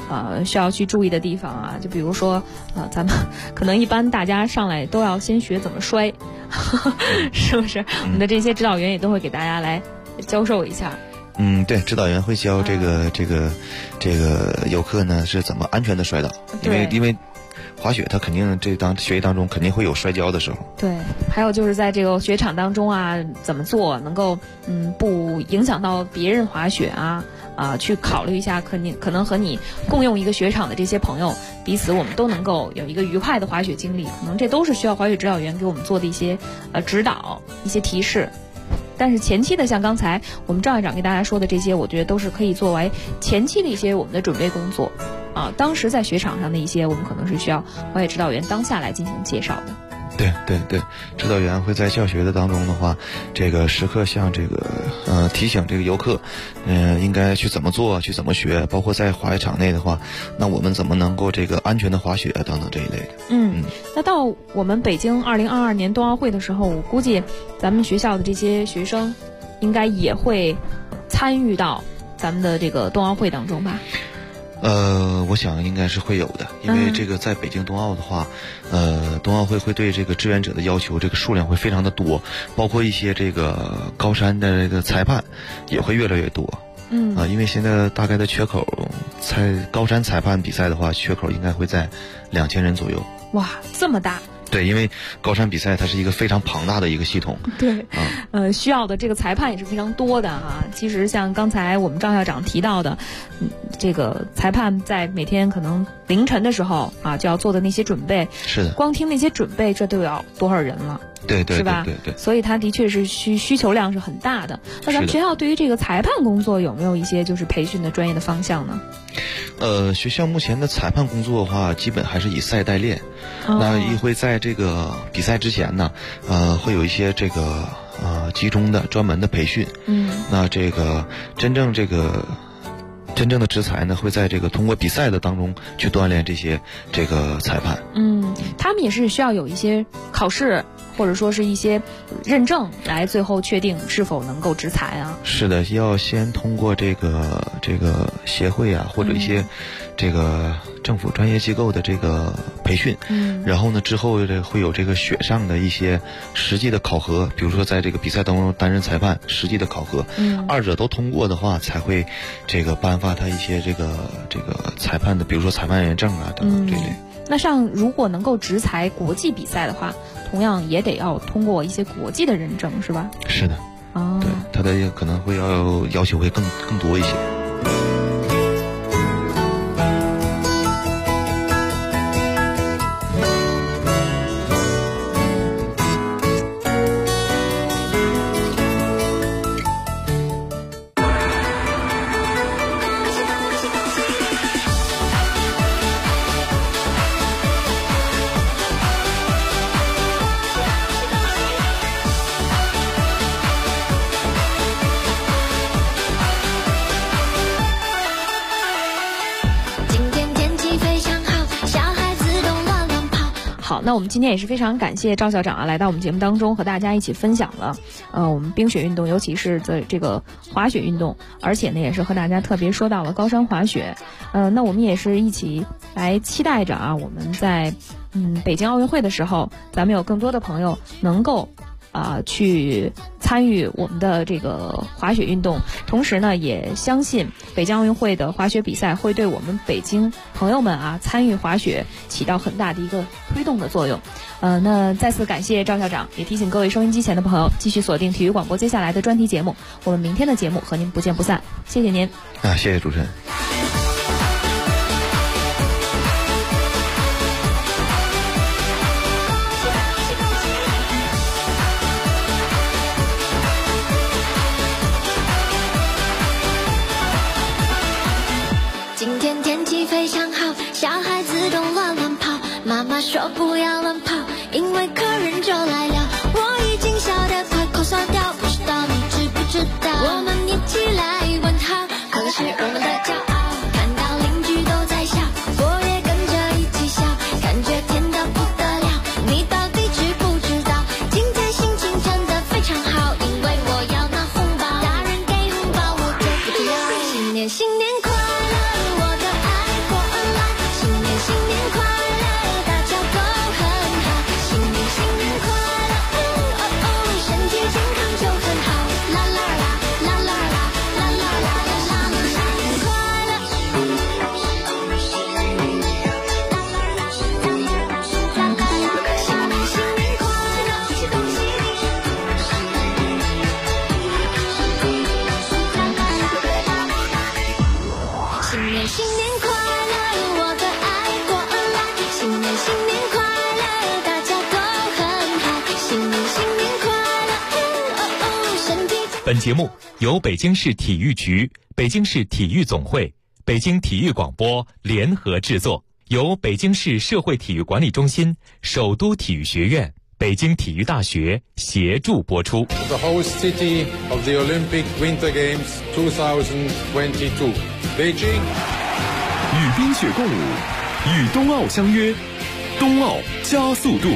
[SPEAKER 10] 需要去注意的地方啊，就比如说咱们可能一般大家上来都要先学怎么摔，是不是？我们的这些指导员也都会给大家来教授一下。
[SPEAKER 8] 对，指导员会教这个游客呢是怎么安全的摔倒，因为滑雪它肯定学习当中肯定会有摔跤的时候。对，
[SPEAKER 10] 还有就是在这个雪场当中啊，怎么做能够不影响到别人滑雪啊，去考虑一下可能和你共用一个雪场的这些朋友，彼此我们都能够有一个愉快的滑雪经历，可能这都是需要滑雪指导员给我们做的一些指导、一些提示。但是前期的像刚才我们赵院长给大家说的这些，我觉得都是可以作为前期的一些我们的准备工作啊。当时在雪场上的一些，我们可能是需要滑雪指导员当下来进行介绍的。
[SPEAKER 8] 对，指导员会在教学的当中的话，这个时刻向这个提醒这个游客，应该去怎么做，去怎么学，包括在滑雪场内的话，那我们怎么能够这个安全的滑雪等等这一类的。
[SPEAKER 10] 那到我们北京2022年冬奥会的时候，我估计咱们学校的这些学生应该也会参与到咱们的这个冬奥会当中吧？
[SPEAKER 8] 我想应该是会有的，因为这个在北京冬奥的话，冬奥会对这个志愿者的要求，这个数量会非常的多，包括一些这个高山的这个裁判也会越来越多。因为现在大概的缺口，高山裁判比赛的话，缺口应该会在2000人左右。
[SPEAKER 10] 哇，这么大！
[SPEAKER 8] 对，因为高山比赛它是一个非常庞大的一个系统。
[SPEAKER 10] 对，需要的这个裁判也是非常多的啊。其实像刚才我们赵校长提到的，这个裁判在每天可能凌晨的时候啊就要做的那些准备，
[SPEAKER 8] 是的，
[SPEAKER 10] 光听那些准备这都要多少人了？
[SPEAKER 8] 对，
[SPEAKER 10] 是吧？
[SPEAKER 8] 对，
[SPEAKER 10] 所以它的确是需求量是很大的。那咱们学校对于这个裁判工作有没有一些就是培训的专业的方向呢？
[SPEAKER 8] 学校目前的裁判工作的话，基本还是以赛代练。那也会在这个比赛之前呢，会有一些这个集中的专门的培训。那这个真正的执裁呢，会在这个通过比赛的当中去锻炼这个裁判。
[SPEAKER 10] 他们也是需要有一些考试，或者说是一些认证，来最后确定是否能够执裁啊。
[SPEAKER 8] 是的，要先通过这个协会啊，或者一些这个政府专业机构的这个培训。然后呢，之后会有这个雪上的一些实际的考核，比如说在这个比赛当中担任裁判实际的考核。二者都通过的话，才会这个颁发他一些这个裁判的，比如说裁判员证啊等等这类。
[SPEAKER 10] 那如果能够执裁国际比赛的话，同样也得要通过一些国际的认证，是吧？
[SPEAKER 8] 是的。对，他的可能会要求会更多一些。
[SPEAKER 10] 那我们今天也是非常感谢赵校长啊，来到我们节目当中和大家一起分享了我们冰雪运动，尤其是在这个滑雪运动，而且呢也是和大家特别说到了高山滑雪。那我们也是一起来期待着啊，我们在北京奥运会的时候，咱们有更多的朋友能够去参与我们的这个滑雪运动，同时呢也相信北京奥运会的滑雪比赛会对我们北京朋友们参与滑雪起到很大的一个推动的作用。那再次感谢赵校长，也提醒各位收音机前的朋友继续锁定体育广播接下来的专题节目，我们明天的节目和您不见不散。谢谢您。
[SPEAKER 8] 谢谢主持人。
[SPEAKER 11] 妈妈说不要乱跑，因为客人就来了。我已经笑得快口酸掉，不知道你知不知道？我们一起来问好，快乐是我们的骄傲。看到邻居都在笑，我也跟着一起笑，感觉甜得不得了。你到底知不知道？今天心情真的非常好，因为我要拿红包，大人给红包我就不知道。新年新年快乐，我的爱国。
[SPEAKER 9] 本节目由北京市体育局、北京市体育总会、北京体育广播联合制作，由北京市社会体育管理中心、首都体育学院、北京体育大学协助播出。
[SPEAKER 12] The host city of the Olympic Winter Games 2022, Beijing.
[SPEAKER 4] 与冰雪共舞，与冬奥相约，冬奥加速度。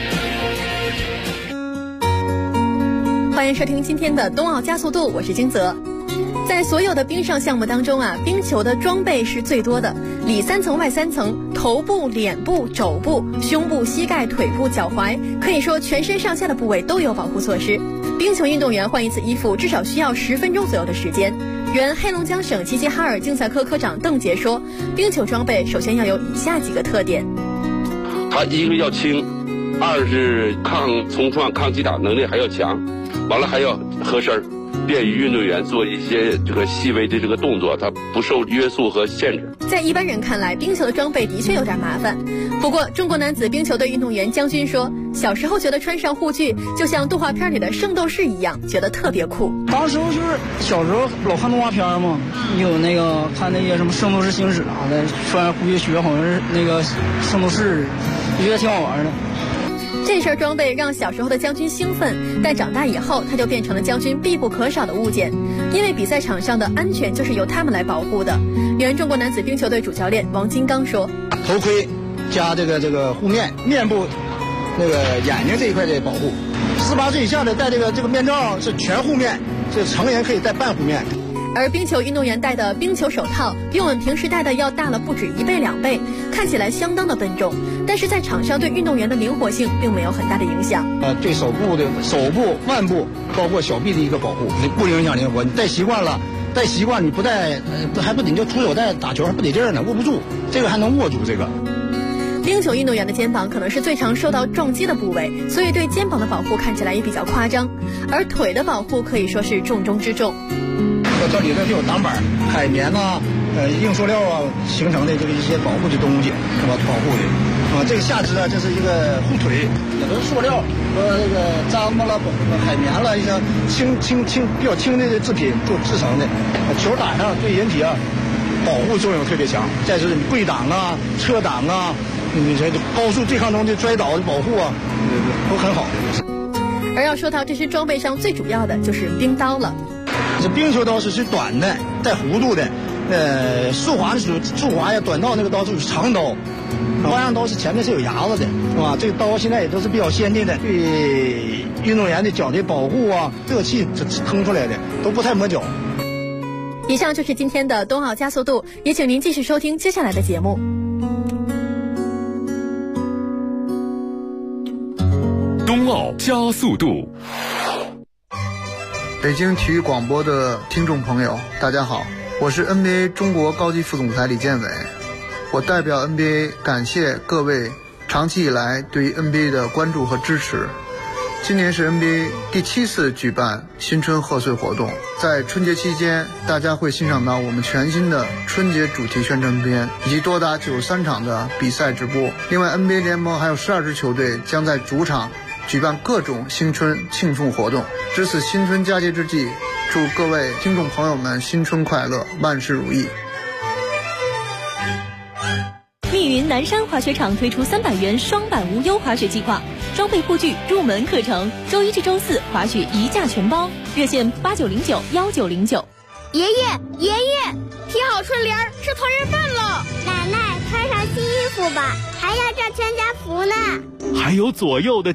[SPEAKER 10] 欢迎收听今天的冬奥加速度，我是金泽。在所有的冰上项目当中啊，冰球的装备是最多的，里3层外3层，头部、脸部、肘部、胸部、膝盖、腿部、脚踝，可以说全身上下的部位都有保护措施。冰球运动员换一次衣服至少需要10分钟左右的时间。原黑龙江省齐齐哈尔竞赛科科长邓杰说，冰球装备首先要有以下几个特点：
[SPEAKER 13] 它一个要轻，二是抗冲撞、抗击打能力还要强，完了还要合身，便于运动员做一些这个细微的这个动作，它不受约束和限制。
[SPEAKER 10] 在一般人看来，冰球的装备的确有点麻烦。不过，中国男子冰球队运动员姜军说，小时候觉得穿上护具就像动画片里的圣斗士一样，觉得特别酷。
[SPEAKER 14] 当时就是小时候老看动画片嘛，有那个看那些什么圣斗士星矢啊的，穿上护具学好像是那个圣斗士，我觉得挺好玩的。
[SPEAKER 10] 这身装备让小时候的姜军兴奋，但长大以后他就变成了姜军必不可少的物件，因为比赛场上的安全就是由他们来保护的。原中国男子冰球队主教练王金刚说，
[SPEAKER 14] 头盔加这个护面，面部那个眼睛这一块的保护，18岁以下的戴这个面罩是全护面，这成人可以戴半护面。
[SPEAKER 10] 而冰球运动员戴的冰球手套比我们平时戴的要大了不止1倍2倍，看起来相当的笨重，但是在场上对运动员的灵活性并没有很大的影响。
[SPEAKER 14] 对手部、腕部，包括小臂的一个保护，不影响灵活。你戴习惯了，你不戴，还不得就出手带打球还不得劲儿呢，握不住，这个还能握住这个。
[SPEAKER 10] 冰球运动员的肩膀可能是最常受到撞击的部位，所以对肩膀的保护看起来也比较夸张，而腿的保护可以说是重中之重。
[SPEAKER 14] 这里头就有挡板、海绵啊、硬塑料啊形成的这个一些保护的东西，是吧？保护的啊，这个下肢啊，这是一个护腿，也都是塑料和这个樟木了、海绵了一些比较轻的制品做制成的。球打上对人体啊保护作用特别强。再就是你跪挡啊、侧挡啊，你这高速对抗中的摔倒的保护啊，都很好的。
[SPEAKER 10] 而要说到这身装备上最主要的就是冰刀了。
[SPEAKER 14] 这冰球刀是短的，带弧度的，速滑的时候速滑呀，短道那个刀就是长刀，花样刀是前面是有牙子的，是吧？这个刀现在也都是比较先进的，对运动员的脚的保护啊，热气腾出来的都不太磨脚。
[SPEAKER 10] 以上就是今天的冬奥加速度，也请您继续收听接下来的节目。
[SPEAKER 4] 冬奥加速度。
[SPEAKER 15] 北京体育广播的听众朋友，大家好，我是 NBA 中国高级副总裁李建伟。我代表 NBA 感谢各位长期以来对 NBA 的关注和支持。今年是 NBA 第7次举办新春贺岁活动，在春节期间，大家会欣赏到我们全新的春节主题宣传片，以及多达93场的比赛直播。另外 NBA 联盟还有12支球队将在主场举办各种新春庆祝活动。值此新春佳节之际，祝各位听众朋友们新春快乐，万事如意。
[SPEAKER 1] 密云南山滑雪场推出300元双板无忧滑雪计划，装备护具、入门课程，周1至周4滑雪1价全包，热线89091909。
[SPEAKER 16] 爷爷，贴好春联是团圆饭了。
[SPEAKER 17] 奶奶，穿上新衣服吧，还要照全家福呢。
[SPEAKER 4] 还有左右的